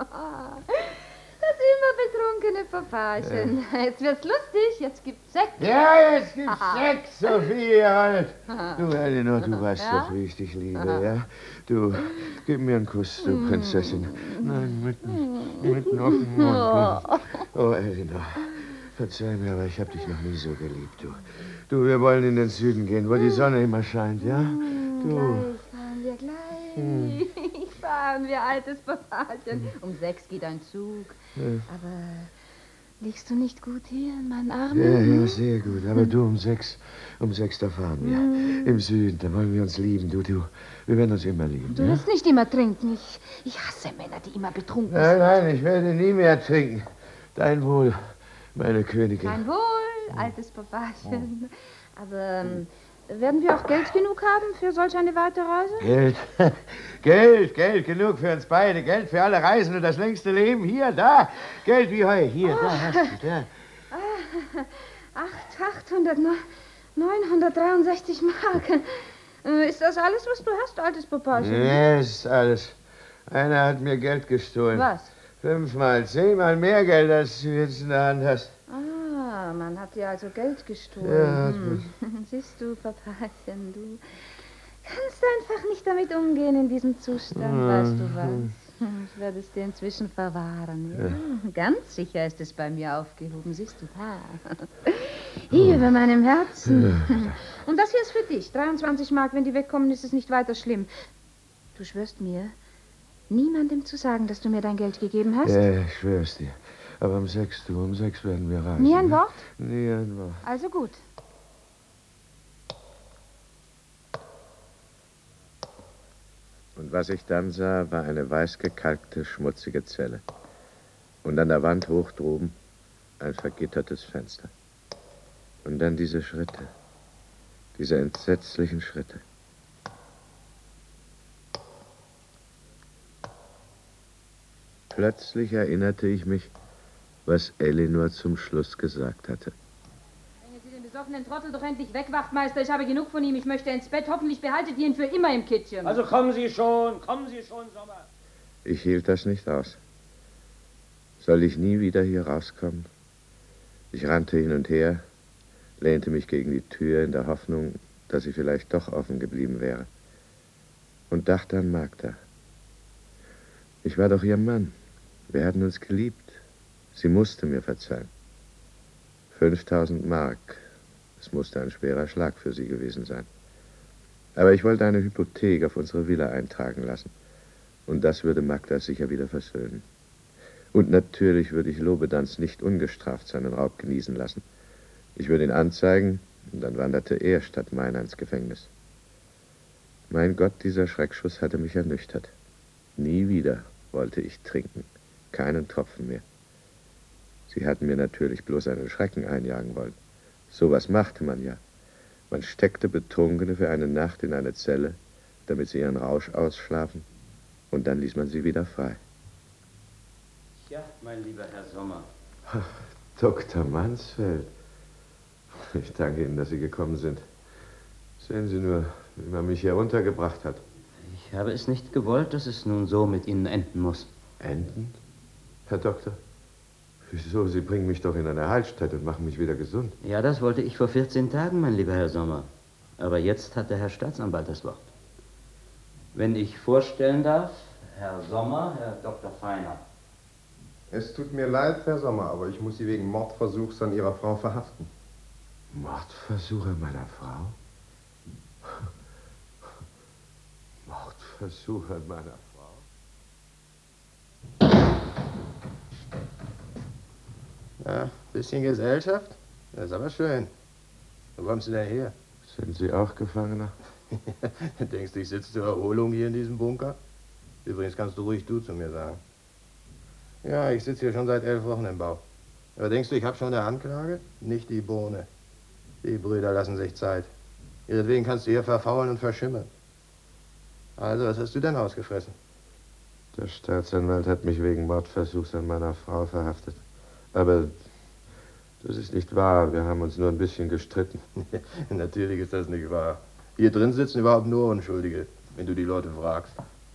Das immer betrunkene Papachen. Ja. Jetzt wird's lustig, jetzt gibt's Sekt. Ja, jetzt gibt's Sekt, Sophie, halt. Aha. Du, Elinor, du weißt Ja? doch, wie ich dich liebe, Aha. ja? Du, gib mir einen Kuss, du Prinzessin. Nein, mitten, mitten auf den Mund. Oh, Elinor, verzeih mir, aber ich hab dich noch nie so geliebt, du. Du, wir wollen in den Süden gehen, wo die Sonne immer scheint, ja? Du. Gleich fahren wir gleich. Hm. Fahren wir, altes Papachen. Um sechs geht ein Zug. Ja. Aber liegst du nicht gut hier in meinen Armen? Ja, ja, sehr gut. Aber du, um sechs, um sechs, da fahren wir. Hm. Im Süden, da wollen wir uns lieben, du, du. Wir werden uns immer lieben, Du ja? wirst nicht immer trinken. Ich, ich hasse Männer, die immer betrunken Nein, sind. nein, ich werde nie mehr trinken. Dein Wohl, meine Königin. Kein Wohl, altes Papachen. Aber ähm, werden wir auch Geld genug haben für solch eine weite Reise? Geld, Geld, Geld, genug für uns beide. Geld für alle Reisen und das längste Leben. Hier, da. Geld wie Heu. Hier, da hast du, da. Acht, achthundert, neunhundertdreiundsechzig Mark. Äh, Ist das alles, was du hast, altes Papachen? Nee, ist alles. Einer hat mir Geld gestohlen. Was? Fünfmal, zehnmal mehr Geld, als du jetzt in der Hand hast. Ah, man hat dir also Geld gestohlen. Ja, hat hm. Siehst du, Papachen, du kannst einfach nicht damit umgehen in diesem Zustand, Mhm. weißt du was? Ich werde es dir inzwischen verwahren. Ja? Ja. Ganz sicher ist es bei mir aufgehoben, siehst du da. Hier bei meinem Herzen. Und das hier ist für dich. dreiundzwanzig Mark, wenn die wegkommen, ist es nicht weiter schlimm. Du schwörst mir, niemandem zu sagen, dass du mir dein Geld gegeben hast? Ja, ich schwör's dir. Aber um sechs, du, um sechs werden wir reisen. Nie ein ne? Wort? Nie ein Wort. Also gut. Und was ich dann sah, war eine weißgekalkte, schmutzige Zelle. Und an der Wand hoch droben ein vergittertes Fenster. Und dann diese Schritte. Diese entsetzlichen Schritte. Plötzlich erinnerte ich mich, was Elinor zum Schluss gesagt hatte. Bringen Sie den besoffenen Trottel doch endlich weg, Wachtmeister. Ich habe genug von ihm. Ich möchte ins Bett. Hoffentlich behaltet ihr ihn für immer im Kittchen. Also kommen Sie schon, kommen Sie schon, Sommer. Ich hielt das nicht aus. Soll ich nie wieder hier rauskommen? Ich rannte hin und her, lehnte mich gegen die Tür in der Hoffnung, dass sie vielleicht doch offen geblieben wäre. Und dachte an Magda. Ich war doch ihr Mann. Wir hatten uns geliebt. Sie musste mir verzeihen. Fünftausend Mark. Es musste ein schwerer Schlag für sie gewesen sein. Aber ich wollte eine Hypothek auf unsere Villa eintragen lassen. Und das würde Magda sicher wieder versöhnen. Und natürlich würde ich Lobedanz nicht ungestraft seinen Raub genießen lassen. Ich würde ihn anzeigen, und dann wanderte er statt meiner ins Gefängnis. Mein Gott, dieser Schreckschuss hatte mich ernüchtert. Nie wieder wollte ich trinken. Keinen Tropfen mehr. Sie hatten mir natürlich bloß einen Schrecken einjagen wollen. Sowas machte man ja. Man steckte Betrunkene für eine Nacht in eine Zelle, damit sie ihren Rausch ausschlafen, und dann ließ man sie wieder frei. Ja, mein lieber Herr Sommer. Ach, Doktor Mansfeld. Ich danke Ihnen, dass Sie gekommen sind. Sehen Sie nur, wie man mich hier untergebracht hat. Ich habe es nicht gewollt, dass es nun so mit Ihnen enden muss. Enden? Herr Doktor? Wieso? Sie bringen mich doch in eine Heilstätte und machen mich wieder gesund. Ja, das wollte ich vor vierzehn Tagen, mein lieber Herr Sommer. Aber jetzt hat der Herr Staatsanwalt das Wort. Wenn ich vorstellen darf, Herr Sommer, Herr Doktor Feiner. Es tut mir leid, Herr Sommer, aber ich muss Sie wegen Mordversuchs an Ihrer Frau verhaften. Mordversuch an meiner Frau? Mordversuch an meiner Frau? Ja, bisschen Gesellschaft? Das ist aber schön. Wo kommst du denn her? Sind Sie auch Gefangener? Denkst du, ich sitze zur Erholung hier in diesem Bunker? Übrigens kannst du ruhig du zu mir sagen. Ja, ich sitze hier schon seit elf Wochen im Bau. Aber denkst du, ich habe schon eine Anklage? Nicht die Bohne. Die Brüder lassen sich Zeit. Ihretwegen kannst du hier verfaulen und verschimmeln. Also, was hast du denn ausgefressen? Der Staatsanwalt hat mich wegen Mordversuchs an meiner Frau verhaftet. Aber das ist nicht wahr. Wir haben uns nur ein bisschen gestritten. Natürlich ist das nicht wahr. Hier drin sitzen überhaupt nur Unschuldige, wenn du die Leute fragst.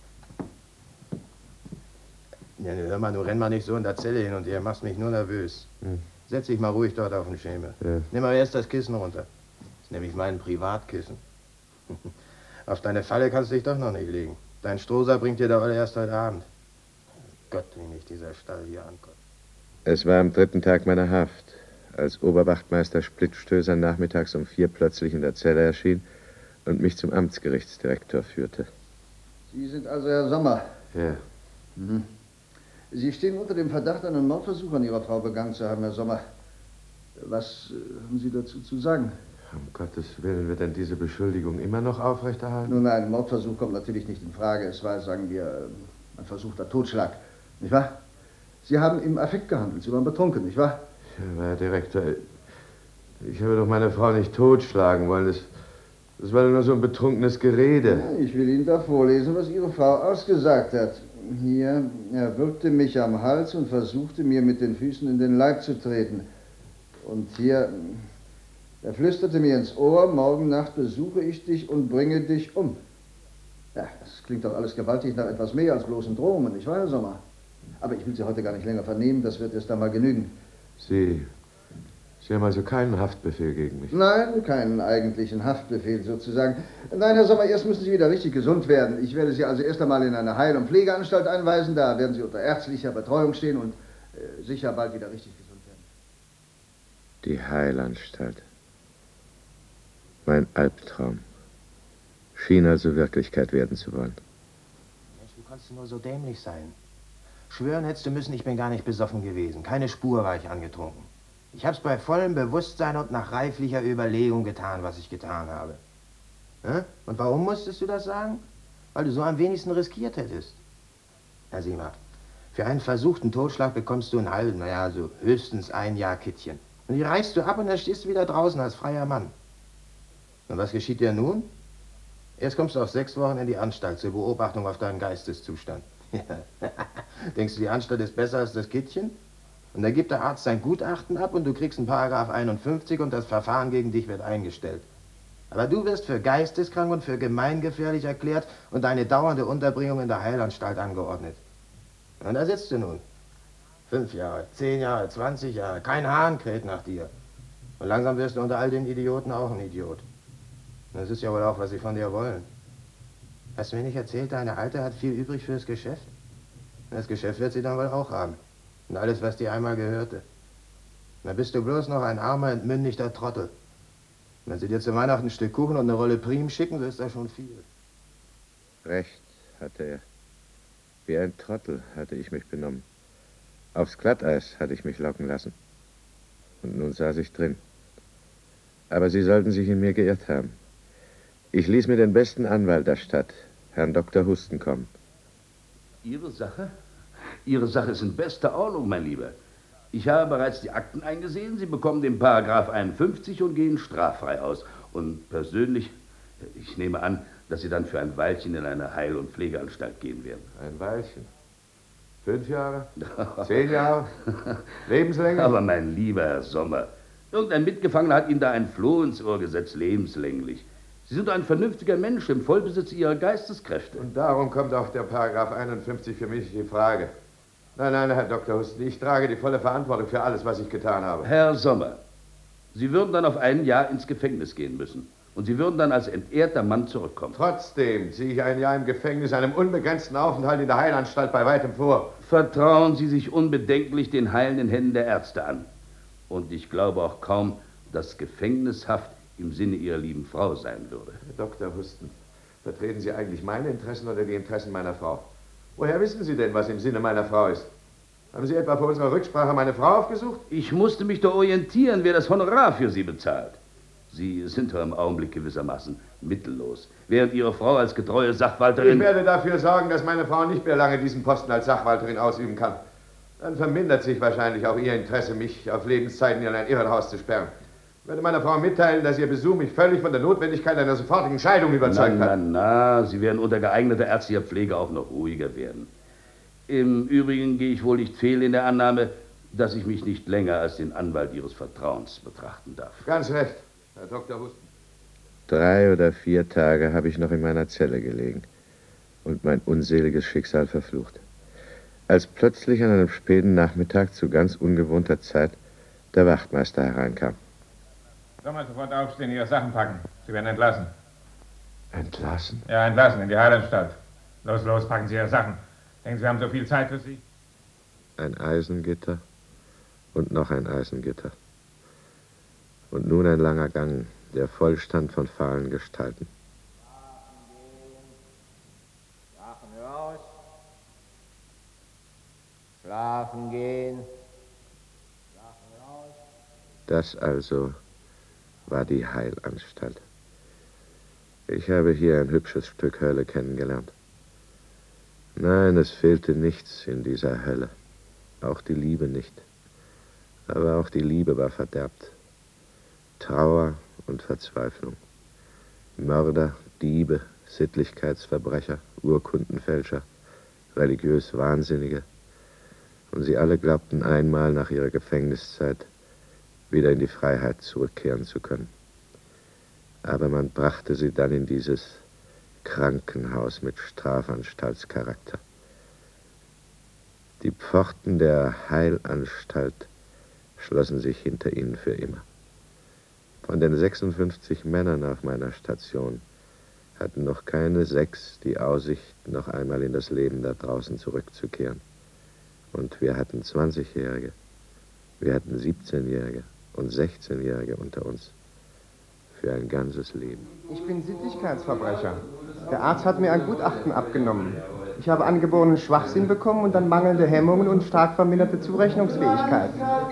Ja, hör mal, du renn mal nicht so in der Zelle hin und her, machst mich nur nervös. Hm. Setz dich mal ruhig dort auf den Schemel. Ja. Nimm mal erst das Kissen runter. Das ist nämlich mein Privatkissen. Auf deine Falle kannst du dich doch noch nicht legen. Dein Strohsack bringt dir der Olle erst heute Abend. Gott, wie mich dieser Stall hier ankommt. Es war am dritten Tag meiner Haft, als Oberwachtmeister Splittstößer nachmittags um vier plötzlich in der Zelle erschien und mich zum Amtsgerichtsdirektor führte. Sie sind also Herr Sommer. Ja. Mhm. Sie stehen unter dem Verdacht, einen Mordversuch an Ihrer Frau begangen zu haben, Herr Sommer. Was äh, haben Sie dazu zu sagen? Um Gottes Willen, wird denn diese Beschuldigung immer noch aufrechterhalten? Nun, nein, ein Mordversuch kommt natürlich nicht in Frage. Es war, sagen wir, ein versuchter Totschlag, nicht wahr? Sie haben im Affekt gehandelt, Sie waren betrunken, nicht wahr? Ja, Herr Direktor, ich habe doch meine Frau nicht totschlagen wollen. Das, das war nur so ein betrunkenes Gerede. Ja, ich will Ihnen da vorlesen, was Ihre Frau ausgesagt hat. Hier, er würgte mich am Hals und versuchte mir mit den Füßen in den Leib zu treten. Und hier, er flüsterte mir ins Ohr, morgen Nacht besuche ich dich und bringe dich um. Ja, das klingt doch alles gewaltig nach etwas mehr als bloßen Drohungen, nicht wahr, Herr Sommer? Aber ich will Sie heute gar nicht länger vernehmen, das wird erst einmal genügen. Sie, Sie haben also keinen Haftbefehl gegen mich? Nein, keinen eigentlichen Haftbefehl sozusagen. Nein, Herr Sommer, erst müssen Sie wieder richtig gesund werden. Ich werde Sie also erst einmal in eine Heil- und Pflegeanstalt einweisen. Da werden Sie unter ärztlicher Betreuung stehen und äh, sicher bald wieder richtig gesund werden. Die Heilanstalt. Mein Albtraum. Schien also Wirklichkeit werden zu wollen. Mensch, wie konntest du nur so dämlich sein? Schwören hättest du müssen, ich bin gar nicht besoffen gewesen. Keine Spur war ich angetrunken. Ich hab's bei vollem Bewusstsein und nach reiflicher Überlegung getan, was ich getan habe. Hä? Und warum musstest du das sagen? Weil du so am wenigsten riskiert hättest. Na, sieh mal, für einen versuchten Totschlag bekommst du einen halben, naja, so höchstens ein Jahr Kittchen. Und die reißt du ab und dann stehst du wieder draußen als freier Mann. Und was geschieht dir nun? Erst kommst du auf sechs Wochen in die Anstalt zur Beobachtung auf deinen Geisteszustand. Denkst du, die Anstalt ist besser als das Kittchen? Und dann gibt der Arzt sein Gutachten ab und du kriegst einen Paragraph einundfünfzig und das Verfahren gegen dich wird eingestellt. Aber du wirst für geisteskrank und für gemeingefährlich erklärt und deine dauernde Unterbringung in der Heilanstalt angeordnet. Und da sitzt du nun. Fünf Jahre, zehn Jahre, zwanzig Jahre, kein Hahn kräht nach dir. Und langsam wirst du unter all den Idioten auch ein Idiot. Und das ist ja wohl auch, was sie von dir wollen. Hast du mir nicht erzählt, deine Alte hat viel übrig fürs Geschäft? Das Geschäft wird sie dann wohl auch haben. Und alles, was dir einmal gehörte. Dann bist du bloß noch ein armer, entmündigter Trottel. Und wenn sie dir zu Weihnachten ein Stück Kuchen und eine Rolle Prim schicken, so ist das schon viel. Recht hatte er. Wie ein Trottel hatte ich mich benommen. Aufs Glatteis hatte ich mich locken lassen. Und nun saß ich drin. Aber Sie sollten sich in mir geirrt haben. Ich ließ mir den besten Anwalt der Stadt, Herrn Doktor Husten, kommen. Ihre Sache? Ihre Sache ist in bester Ordnung, mein Lieber. Ich habe bereits die Akten eingesehen. Sie bekommen den Paragraph einundfünfzig und gehen straffrei aus. Und persönlich, ich nehme an, dass Sie dann für ein Weilchen in eine Heil- und Pflegeanstalt gehen werden. Ein Weilchen? Fünf Jahre? Zehn Jahre? Lebenslänglich? Aber mein lieber Herr Sommer, irgendein Mitgefangener hat Ihnen da ein Floh ins Ohr gesetzt, lebenslänglich. Sie sind ein vernünftiger Mensch im Vollbesitz Ihrer Geisteskräfte. Und darum kommt auch der Paragraph einundfünfzig für mich in Frage. Nein, nein, Herr Doktor Husten, ich trage die volle Verantwortung für alles, was ich getan habe. Herr Sommer, Sie würden dann auf ein Jahr ins Gefängnis gehen müssen. Und Sie würden dann als entehrter Mann zurückkommen. Trotzdem ziehe ich ein Jahr im Gefängnis einem unbegrenzten Aufenthalt in der Heilanstalt bei weitem vor. Vertrauen Sie sich unbedenklich den heilenden Händen der Ärzte an. Und ich glaube auch kaum, dass Gefängnishaft im Sinne Ihrer lieben Frau sein würde. Herr Doktor Husten, vertreten Sie eigentlich meine Interessen oder die Interessen meiner Frau? Woher wissen Sie denn, was im Sinne meiner Frau ist? Haben Sie etwa vor unserer Rücksprache meine Frau aufgesucht? Ich musste mich da orientieren, wer das Honorar für Sie bezahlt. Sie sind doch im Augenblick gewissermaßen mittellos, während Ihre Frau als getreue Sachwalterin... Ich werde dafür sorgen, dass meine Frau nicht mehr lange diesen Posten als Sachwalterin ausüben kann. Dann vermindert sich wahrscheinlich auch Ihr Interesse, mich auf Lebenszeiten in ein Irrenhaus zu sperren. Ich werde meiner Frau mitteilen, dass Ihr Besuch mich völlig von der Notwendigkeit einer sofortigen Scheidung überzeugt na, hat. Na, na, Sie werden unter geeigneter ärztlicher Pflege auch noch ruhiger werden. Im Übrigen gehe ich wohl nicht fehl in der Annahme, dass ich mich nicht länger als den Anwalt Ihres Vertrauens betrachten darf. Ganz recht, Herr Doktor Husten. Drei oder vier Tage habe ich noch in meiner Zelle gelegen und mein unseliges Schicksal verflucht. Als plötzlich an einem späten Nachmittag zu ganz ungewohnter Zeit der Wachtmeister hereinkam. Soll mal sofort aufstehen, Ihre Sachen packen. Sie werden entlassen. Entlassen? Ja, entlassen, in die Heilanstalt. Los, los, packen Sie Ihre Sachen. Denken Sie, wir haben so viel Zeit für Sie? Ein Eisengitter und noch ein Eisengitter. Und nun ein langer Gang, der voll stand von fahlen Gestalten. Schlafen raus. Schlafen gehen. Schlafen raus. Das also war die Heilanstalt. Ich habe hier ein hübsches Stück Hölle kennengelernt. Nein, es fehlte nichts in dieser Hölle. Auch die Liebe nicht. Aber auch die Liebe war verderbt. Trauer und Verzweiflung. Mörder, Diebe, Sittlichkeitsverbrecher, Urkundenfälscher, religiös Wahnsinnige. Und sie alle glaubten einmal nach ihrer Gefängniszeit, wieder in die Freiheit zurückkehren zu können. Aber man brachte sie dann in dieses Krankenhaus mit Strafanstaltscharakter. Die Pforten der Heilanstalt schlossen sich hinter ihnen für immer. Von den sechsundfünfzig Männern auf meiner Station hatten noch keine sechs die Aussicht, noch einmal in das Leben da draußen zurückzukehren. Und wir hatten zwanzigjährige, wir hatten siebzehnjährige und sechzehnjährige unter uns. Für ein ganzes Leben. Ich bin Sittlichkeitsverbrecher. Der Arzt hat mir ein Gutachten abgenommen. Ich habe angeborenen Schwachsinn bekommen und dann mangelnde Hemmungen und stark verminderte Zurechnungsfähigkeit.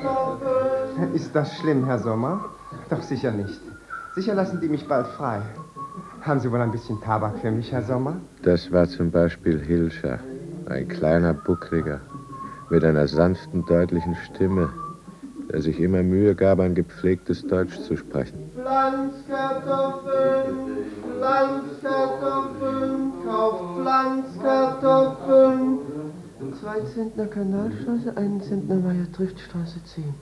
Ist das schlimm, Herr Sommer? Doch sicher nicht. Sicher lassen die mich bald frei. Haben Sie wohl ein bisschen Tabak für mich, Herr Sommer? Das war zum Beispiel Hilscher, ein kleiner Buckliger, mit einer sanften, deutlichen Stimme, der sich immer Mühe gab, ein gepflegtes Deutsch zu sprechen. Pflanzkartoffeln, Pflanzkartoffeln, kauf Pflanzkartoffeln. Zwei Zentner Kanalstraße, einen Zentner Meier Triftstraße zehn.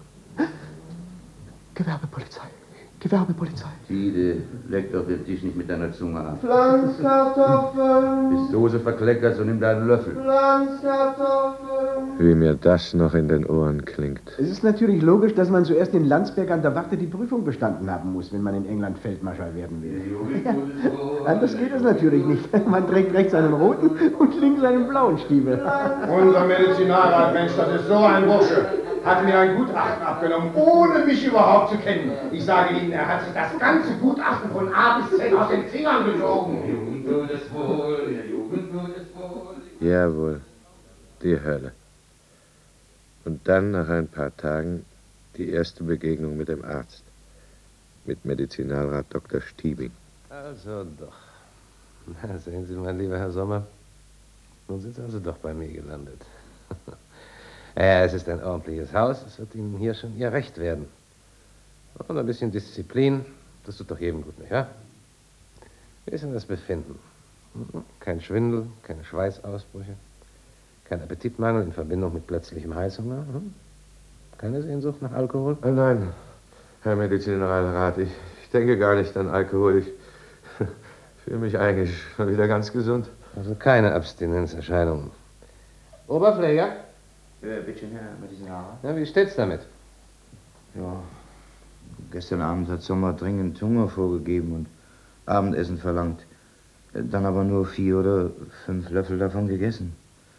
Gewerbepolizei. Gewerbepolizei. Tide, leck doch den Tisch nicht mit deiner Zunge ab. Pflanzkartoffeln. Bist Soße verkleckert, so nimm deinen Löffel. Pflanzkartoffeln. Wie mir das noch in den Ohren klingt. Es ist natürlich logisch, dass man zuerst in Landsberg an der Warte die Prüfung bestanden haben muss, wenn man in England Feldmarschall werden will. Ja. Anders geht es natürlich nicht. Man trägt rechts einen roten und links einen blauen Stiefel. Unser Medizinalrat, Mensch, das ist so ein Bursche, hat mir ein Gutachten abgenommen, ohne mich überhaupt zu kennen. Ich sage Ihnen, er hat sich das ganze Gutachten von A bis Z aus den Fingern gesogen. Der Jugend tut es wohl, der Jugend tut es wohl. Jawohl, die Hölle. Und dann, nach ein paar Tagen, die erste Begegnung mit dem Arzt. Mit Medizinalrat Doktor Stiebing. Also doch. Na, sehen Sie, mein lieber Herr Sommer, nun sind Sie also doch bei mir gelandet. Ja, es ist ein ordentliches Haus, es wird Ihnen hier schon Ihr Recht werden. Und ein bisschen Disziplin, das tut doch jedem gut, nicht wahr? Wie ist denn das Befinden? Kein Schwindel, keine Schweißausbrüche, kein Appetitmangel in Verbindung mit plötzlichem Heißhunger? Hm? Keine Sehnsucht nach Alkohol? Oh nein, Herr Medizinalrat, ich, ich denke gar nicht an Alkohol. Ich fühle mich eigentlich schon wieder ganz gesund. Also keine Abstinenzerscheinungen. Oberpfleger? Ja, bitte schön, Herr Medizinalrat. Ja, wie steht's damit? Ja, gestern Abend hat Sommer dringend Hunger vorgegeben und Abendessen verlangt. Dann aber nur vier oder fünf Löffel davon gegessen.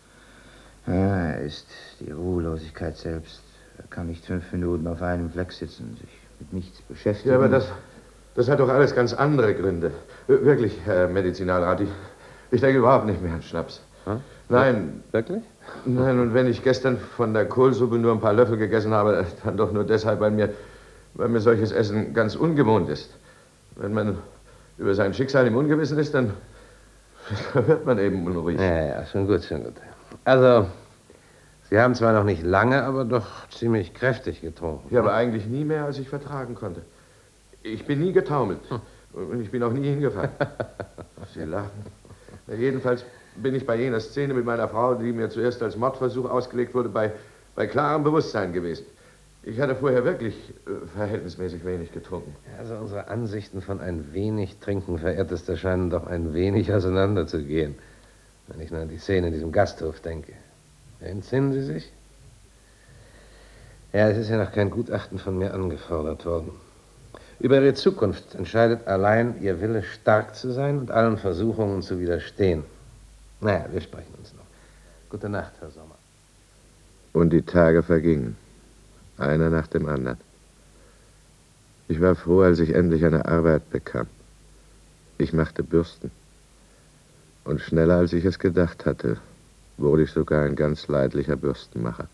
Ja, er ist die Ruhelosigkeit selbst. Er kann nicht fünf Minuten auf einem Fleck sitzen, sich mit nichts beschäftigen. Ja, aber das, das hat doch alles ganz andere Gründe. Wirklich, Herr Medizinalrat, ich, ich denke überhaupt nicht mehr an Schnaps. Hm? Nein. Wirklich? Nein, und wenn ich gestern von der Kohlsuppe nur ein paar Löffel gegessen habe, dann doch nur deshalb, weil mir, weil mir solches Essen ganz ungewohnt ist. Wenn man über sein Schicksal im Ungewissen ist, dann wird man eben unruhig. Ja, ja, schon gut, schon gut. Also, Sie haben zwar noch nicht lange, aber doch ziemlich kräftig getrunken. Ja, aber eigentlich nie mehr, als ich vertragen konnte. Ich bin nie getaumelt. Hm. Und ich bin auch nie hingefallen. Sie lachen. Ja, jedenfalls bin ich bei jener Szene mit meiner Frau, die mir zuerst als Mordversuch ausgelegt wurde, bei, bei klarem Bewusstsein gewesen. Ich hatte vorher wirklich äh, verhältnismäßig wenig getrunken. Also unsere Ansichten von ein wenig Trinken, verehrtester, scheinen doch ein wenig auseinanderzugehen. Wenn ich nur an die Szene in diesem Gasthof denke. Entsinnen Sie sich? Ja, es ist ja noch kein Gutachten von mir angefordert worden. Über Ihre Zukunft entscheidet allein Ihr Wille, stark zu sein und allen Versuchungen zu widerstehen. Naja, wir sprechen uns noch. Gute Nacht, Herr Sommer. Und die Tage vergingen. Einer nach dem anderen. Ich war froh, als ich endlich eine Arbeit bekam. Ich machte Bürsten. Und schneller, als ich es gedacht hatte, wurde ich sogar ein ganz leidlicher Bürstenmacher.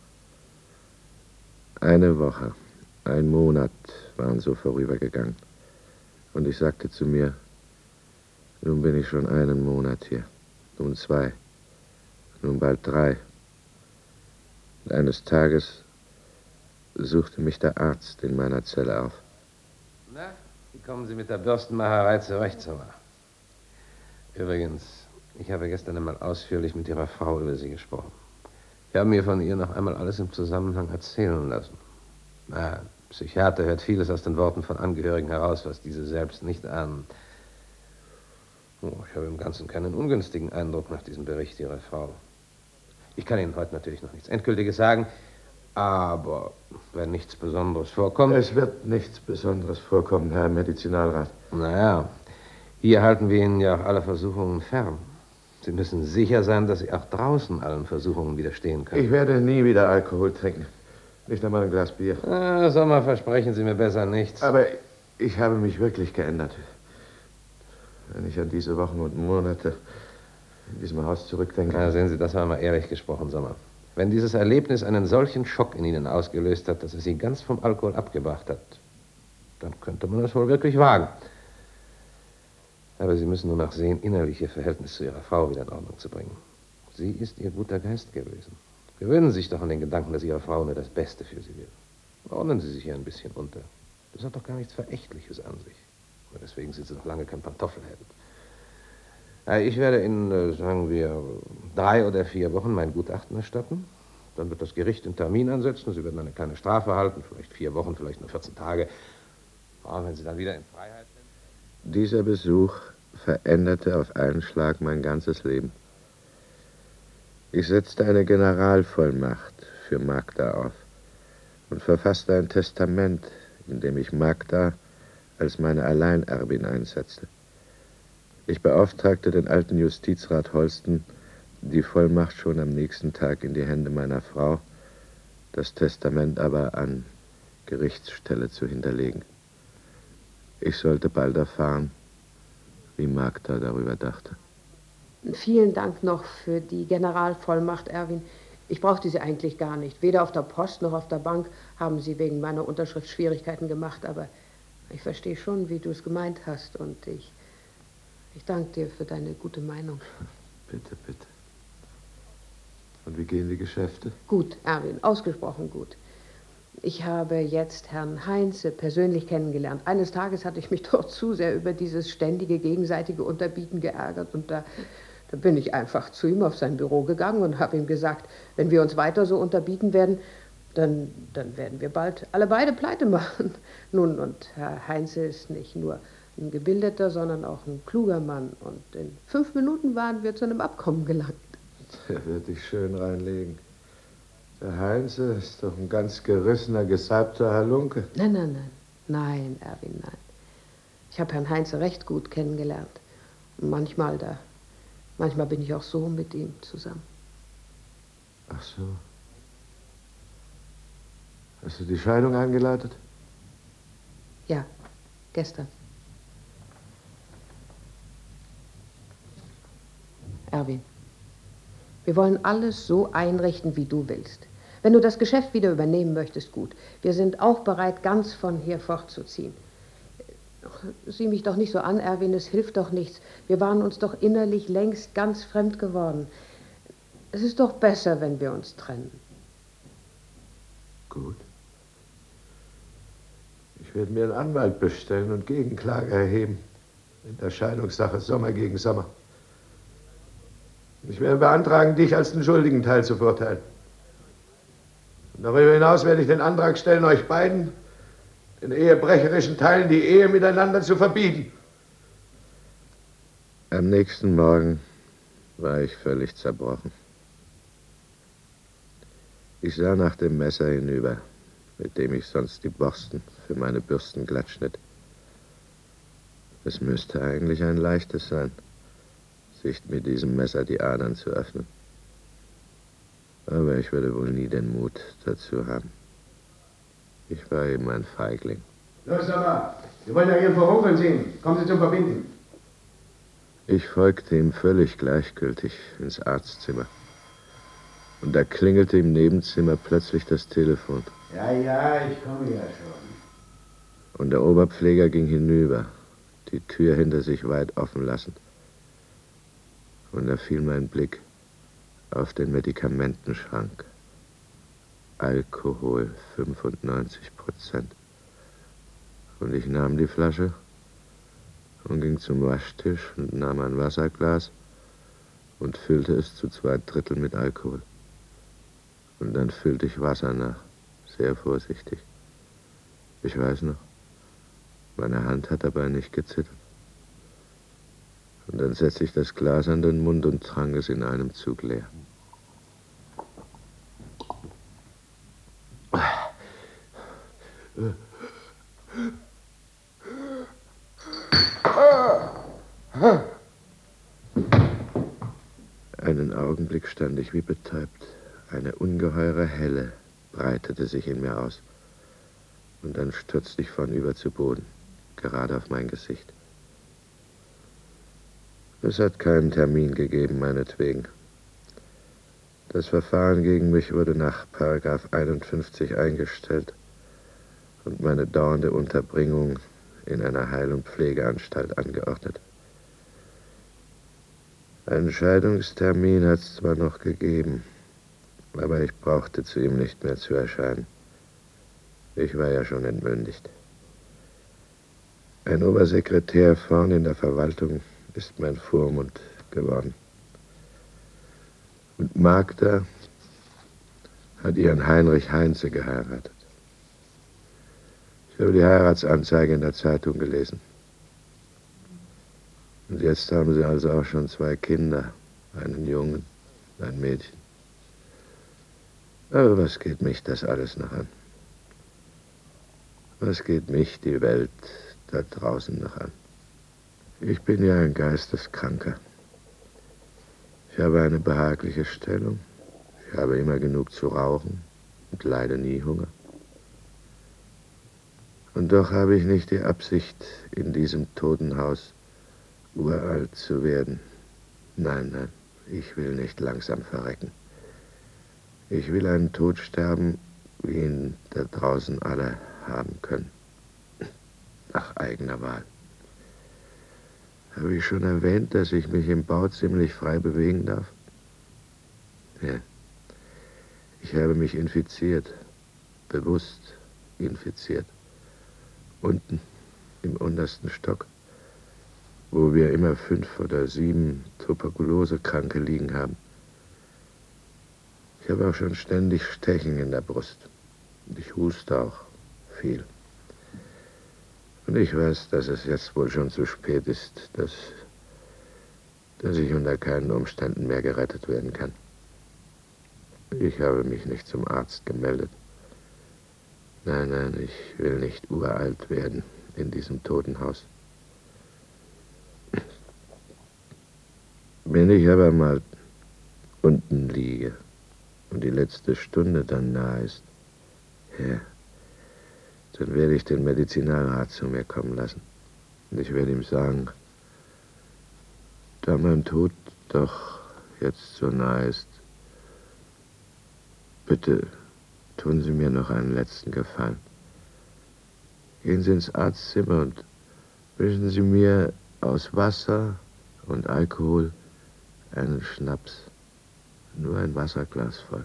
Eine Woche, ein Monat waren so vorübergegangen. Und ich sagte zu mir, nun bin ich schon einen Monat hier, nun zwei, nun bald drei. Und eines Tages suchte mich der Arzt in meiner Zelle auf. Na, wie kommen Sie mit der Bürstenmacherei zurecht, Sommer? Übrigens, ich habe gestern einmal ausführlich mit Ihrer Frau über Sie gesprochen. Ich habe mir von ihr noch einmal alles im Zusammenhang erzählen lassen. Na, Psychiater hört vieles aus den Worten von Angehörigen heraus, was diese selbst nicht ahnen. Oh, ich habe im Ganzen keinen ungünstigen Eindruck nach diesem Bericht Ihrer Frau. Ich kann Ihnen heute natürlich noch nichts Endgültiges sagen, aber wenn nichts Besonderes vorkommt... Es wird nichts Besonderes vorkommen, Herr Medizinalrat. Naja, hier halten wir Ihnen ja auch alle Versuchungen fern. Sie müssen sicher sein, dass Sie auch draußen allen Versuchungen widerstehen können. Ich werde nie wieder Alkohol trinken. Nicht einmal ein Glas Bier. Ah, Sommer, versprechen Sie mir besser nichts. Aber ich habe mich wirklich geändert. Wenn ich an diese Wochen und Monate in diesem Haus zurückdenke. Na, sehen Sie, das war mal ehrlich gesprochen, Sommer. Wenn dieses Erlebnis einen solchen Schock in Ihnen ausgelöst hat, dass es Sie ganz vom Alkohol abgebracht hat, dann könnte man es wohl wirklich wagen. Aber Sie müssen nur noch sehen, innerlich Ihr Verhältnis zu Ihrer Frau wieder in Ordnung zu bringen. Sie ist Ihr guter Geist gewesen. Gewöhnen Sie sich doch an den Gedanken, dass Ihre Frau nur das Beste für Sie will. Ordnen Sie sich hier ein bisschen unter. Das hat doch gar nichts Verächtliches an sich. Aber deswegen sind Sie noch lange kein Pantoffelheld. Ich werde in, sagen wir, drei oder vier Wochen mein Gutachten erstatten. Dann wird das Gericht einen Termin ansetzen. Sie werden eine kleine Strafe erhalten, vielleicht vier Wochen, vielleicht nur vierzehn Tage. Aber wenn Sie dann wieder in Freiheit sind... Dieser Besuch veränderte auf einen Schlag mein ganzes Leben. Ich setzte eine Generalvollmacht für Magda auf und verfasste ein Testament, in dem ich Magda als meine Alleinerbin einsetzte. Ich beauftragte den alten Justizrat Holsten, die Vollmacht schon am nächsten Tag in die Hände meiner Frau, das Testament aber an Gerichtsstelle zu hinterlegen. Ich sollte bald erfahren, wie Magda darüber dachte. Vielen Dank noch für die Generalvollmacht, Erwin. Ich brauchte sie eigentlich gar nicht. Weder auf der Post noch auf der Bank haben sie wegen meiner Unterschrift Schwierigkeiten gemacht, aber ich verstehe schon, wie du es gemeint hast und ich, ich danke dir für deine gute Meinung. Bitte, bitte. Und wie gehen die Geschäfte? Gut, Erwin, ausgesprochen gut. Ich habe jetzt Herrn Heinze persönlich kennengelernt. Eines Tages hatte ich mich dort zu sehr über dieses ständige gegenseitige Unterbieten geärgert und da, da bin ich einfach zu ihm auf sein Büro gegangen und habe ihm gesagt, wenn wir uns weiter so unterbieten werden, dann, dann werden wir bald alle beide pleite machen. Nun, und Herr Heinze ist nicht nur ein gebildeter, sondern auch ein kluger Mann und in fünf Minuten waren wir zu einem Abkommen gelangt. Der wird dich schön reinlegen. Der Heinze ist doch ein ganz gerissener, gesalbter Halunke. Nein, nein, nein. Nein, Erwin, nein. Ich habe Herrn Heinze recht gut kennengelernt. Und manchmal da, manchmal bin ich auch so mit ihm zusammen. Ach so. Hast du die Scheidung eingeleitet? Ja, gestern. Erwin, wir wollen alles so einrichten, wie du willst. Wenn du das Geschäft wieder übernehmen möchtest, gut. Wir sind auch bereit, ganz von hier fortzuziehen. Sieh mich doch nicht so an, Erwin, es hilft doch nichts. Wir waren uns doch innerlich längst ganz fremd geworden. Es ist doch besser, wenn wir uns trennen. Gut. Ich werde mir einen Anwalt bestellen und Gegenklage erheben. In der Scheidungssache Sommer gegen Sommer. Ich werde beantragen, dich als den schuldigen Teil zu verurteilen. Und darüber hinaus werde ich den Antrag stellen, euch beiden, den ehebrecherischen Teilen, die Ehe miteinander zu verbieten. Am nächsten Morgen war ich völlig zerbrochen. Ich sah nach dem Messer hinüber, mit dem ich sonst die Borsten für meine Bürsten glatt schnitt. Es müsste eigentlich ein leichtes sein, sich mit diesem Messer die Adern zu öffnen. Aber ich würde wohl nie den Mut dazu haben. Ich war eben ein Feigling. Los, aber, Sie wollen ja Ihren Verhofel sehen. Kommen Sie zum Verbinden. Ich folgte ihm völlig gleichgültig ins Arztzimmer. Und da klingelte im Nebenzimmer plötzlich das Telefon. Ja, ja, ich komme ja schon. Und der Oberpfleger ging hinüber, die Tür hinter sich weit offen lassend. Und da fiel mein Blick auf den Medikamentenschrank. Alkohol fünfundneunzig Prozent. Und ich nahm die Flasche und ging zum Waschtisch und nahm ein Wasserglas und füllte es zu zwei Drittel mit Alkohol. Und dann füllte ich Wasser nach, sehr vorsichtig. Ich weiß noch, meine Hand hat dabei nicht gezittert. Und dann setzte ich das Glas an den Mund und trank es in einem Zug leer. Einen Augenblick stand ich wie betäubt. Eine ungeheure Helle breitete sich in mir aus. Und dann stürzte ich vornüber zu Boden, gerade auf mein Gesicht. Es hat keinen Termin gegeben, meinetwegen. Das Verfahren gegen mich wurde nach Paragraph einundfünfzig eingestellt und meine dauernde Unterbringung in einer Heil- und Pflegeanstalt angeordnet. Einen Scheidungstermin hat es zwar noch gegeben, aber ich brauchte zu ihm nicht mehr zu erscheinen. Ich war ja schon entmündigt. Ein Obersekretär vorn in der Verwaltung ist mein Vormund geworden. Und Magda hat ihren Heinrich Heinze geheiratet. Ich habe die Heiratsanzeige in der Zeitung gelesen. Und jetzt haben sie also auch schon zwei Kinder, einen Jungen, ein Mädchen. Aber was geht mich das alles noch an? Was geht mich die Welt da draußen noch an? Ich bin ja ein Geisteskranker. Ich habe eine behagliche Stellung. Ich habe immer genug zu rauchen und leide nie Hunger. Und doch habe ich nicht die Absicht, in diesem Totenhaus uralt zu werden. Nein, nein, ich will nicht langsam verrecken. Ich will einen Tod sterben, wie ihn da draußen alle haben können. Nach eigener Wahl. Habe ich schon erwähnt, dass ich mich im Bau ziemlich frei bewegen darf? Ja. Ich habe mich infiziert. Bewusst infiziert. Unten, im untersten Stock, wo wir immer fünf oder sieben Tuberkulosekranke liegen haben. Ich habe auch schon ständig Stechen in der Brust. Und ich huste auch viel. Und ich weiß, dass es jetzt wohl schon zu spät ist, dass, dass ich unter keinen Umständen mehr gerettet werden kann. Ich habe mich nicht zum Arzt gemeldet. Nein, nein, ich will nicht uralt werden in diesem Totenhaus. Wenn ich aber mal unten liege und die letzte Stunde dann nahe ist, ja, dann werde ich den Medizinalrat zu mir kommen lassen. Und ich werde ihm sagen, da mein Tod doch jetzt so nahe ist, bitte tun Sie mir noch einen letzten Gefallen. Gehen Sie ins Arztzimmer und mischen Sie mir aus Wasser und Alkohol einen Schnaps. Nur ein Wasserglas voll.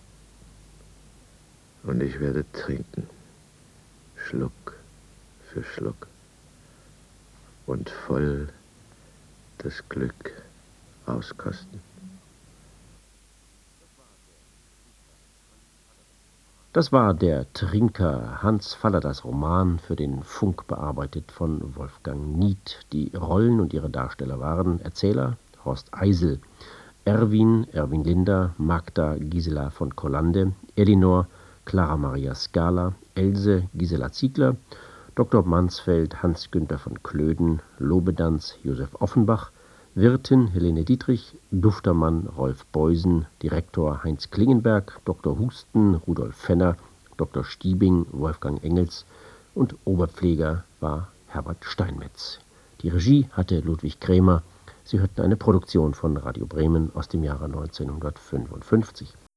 Und ich werde trinken. Schluck für Schluck. Und voll das Glück auskosten. Das war der Trinker Hans Falladers Roman, für den Funk bearbeitet von Wolfgang Nied. Die Rollen und ihre Darsteller waren Erzähler Horst Eisel, Erwin, Erwin Linder, Magda Gisela von Kollande, Elinor Clara Maria Scala, Else Gisela Ziegler, Doktor Mansfeld Hans-Günther von Klöden, Lobedanz Josef Offenbach, Wirtin Helene Dietrich, Duftermann Rolf Beusen, Direktor Heinz Klingenberg, Doktor Husten Rudolf Fenner, Doktor Stiebing Wolfgang Engels und Oberpfleger war Herbert Steinmetz. Die Regie hatte Ludwig Krämer. Sie hörten eine Produktion von Radio Bremen aus dem Jahre neunzehnhundertfünfundfünfzig.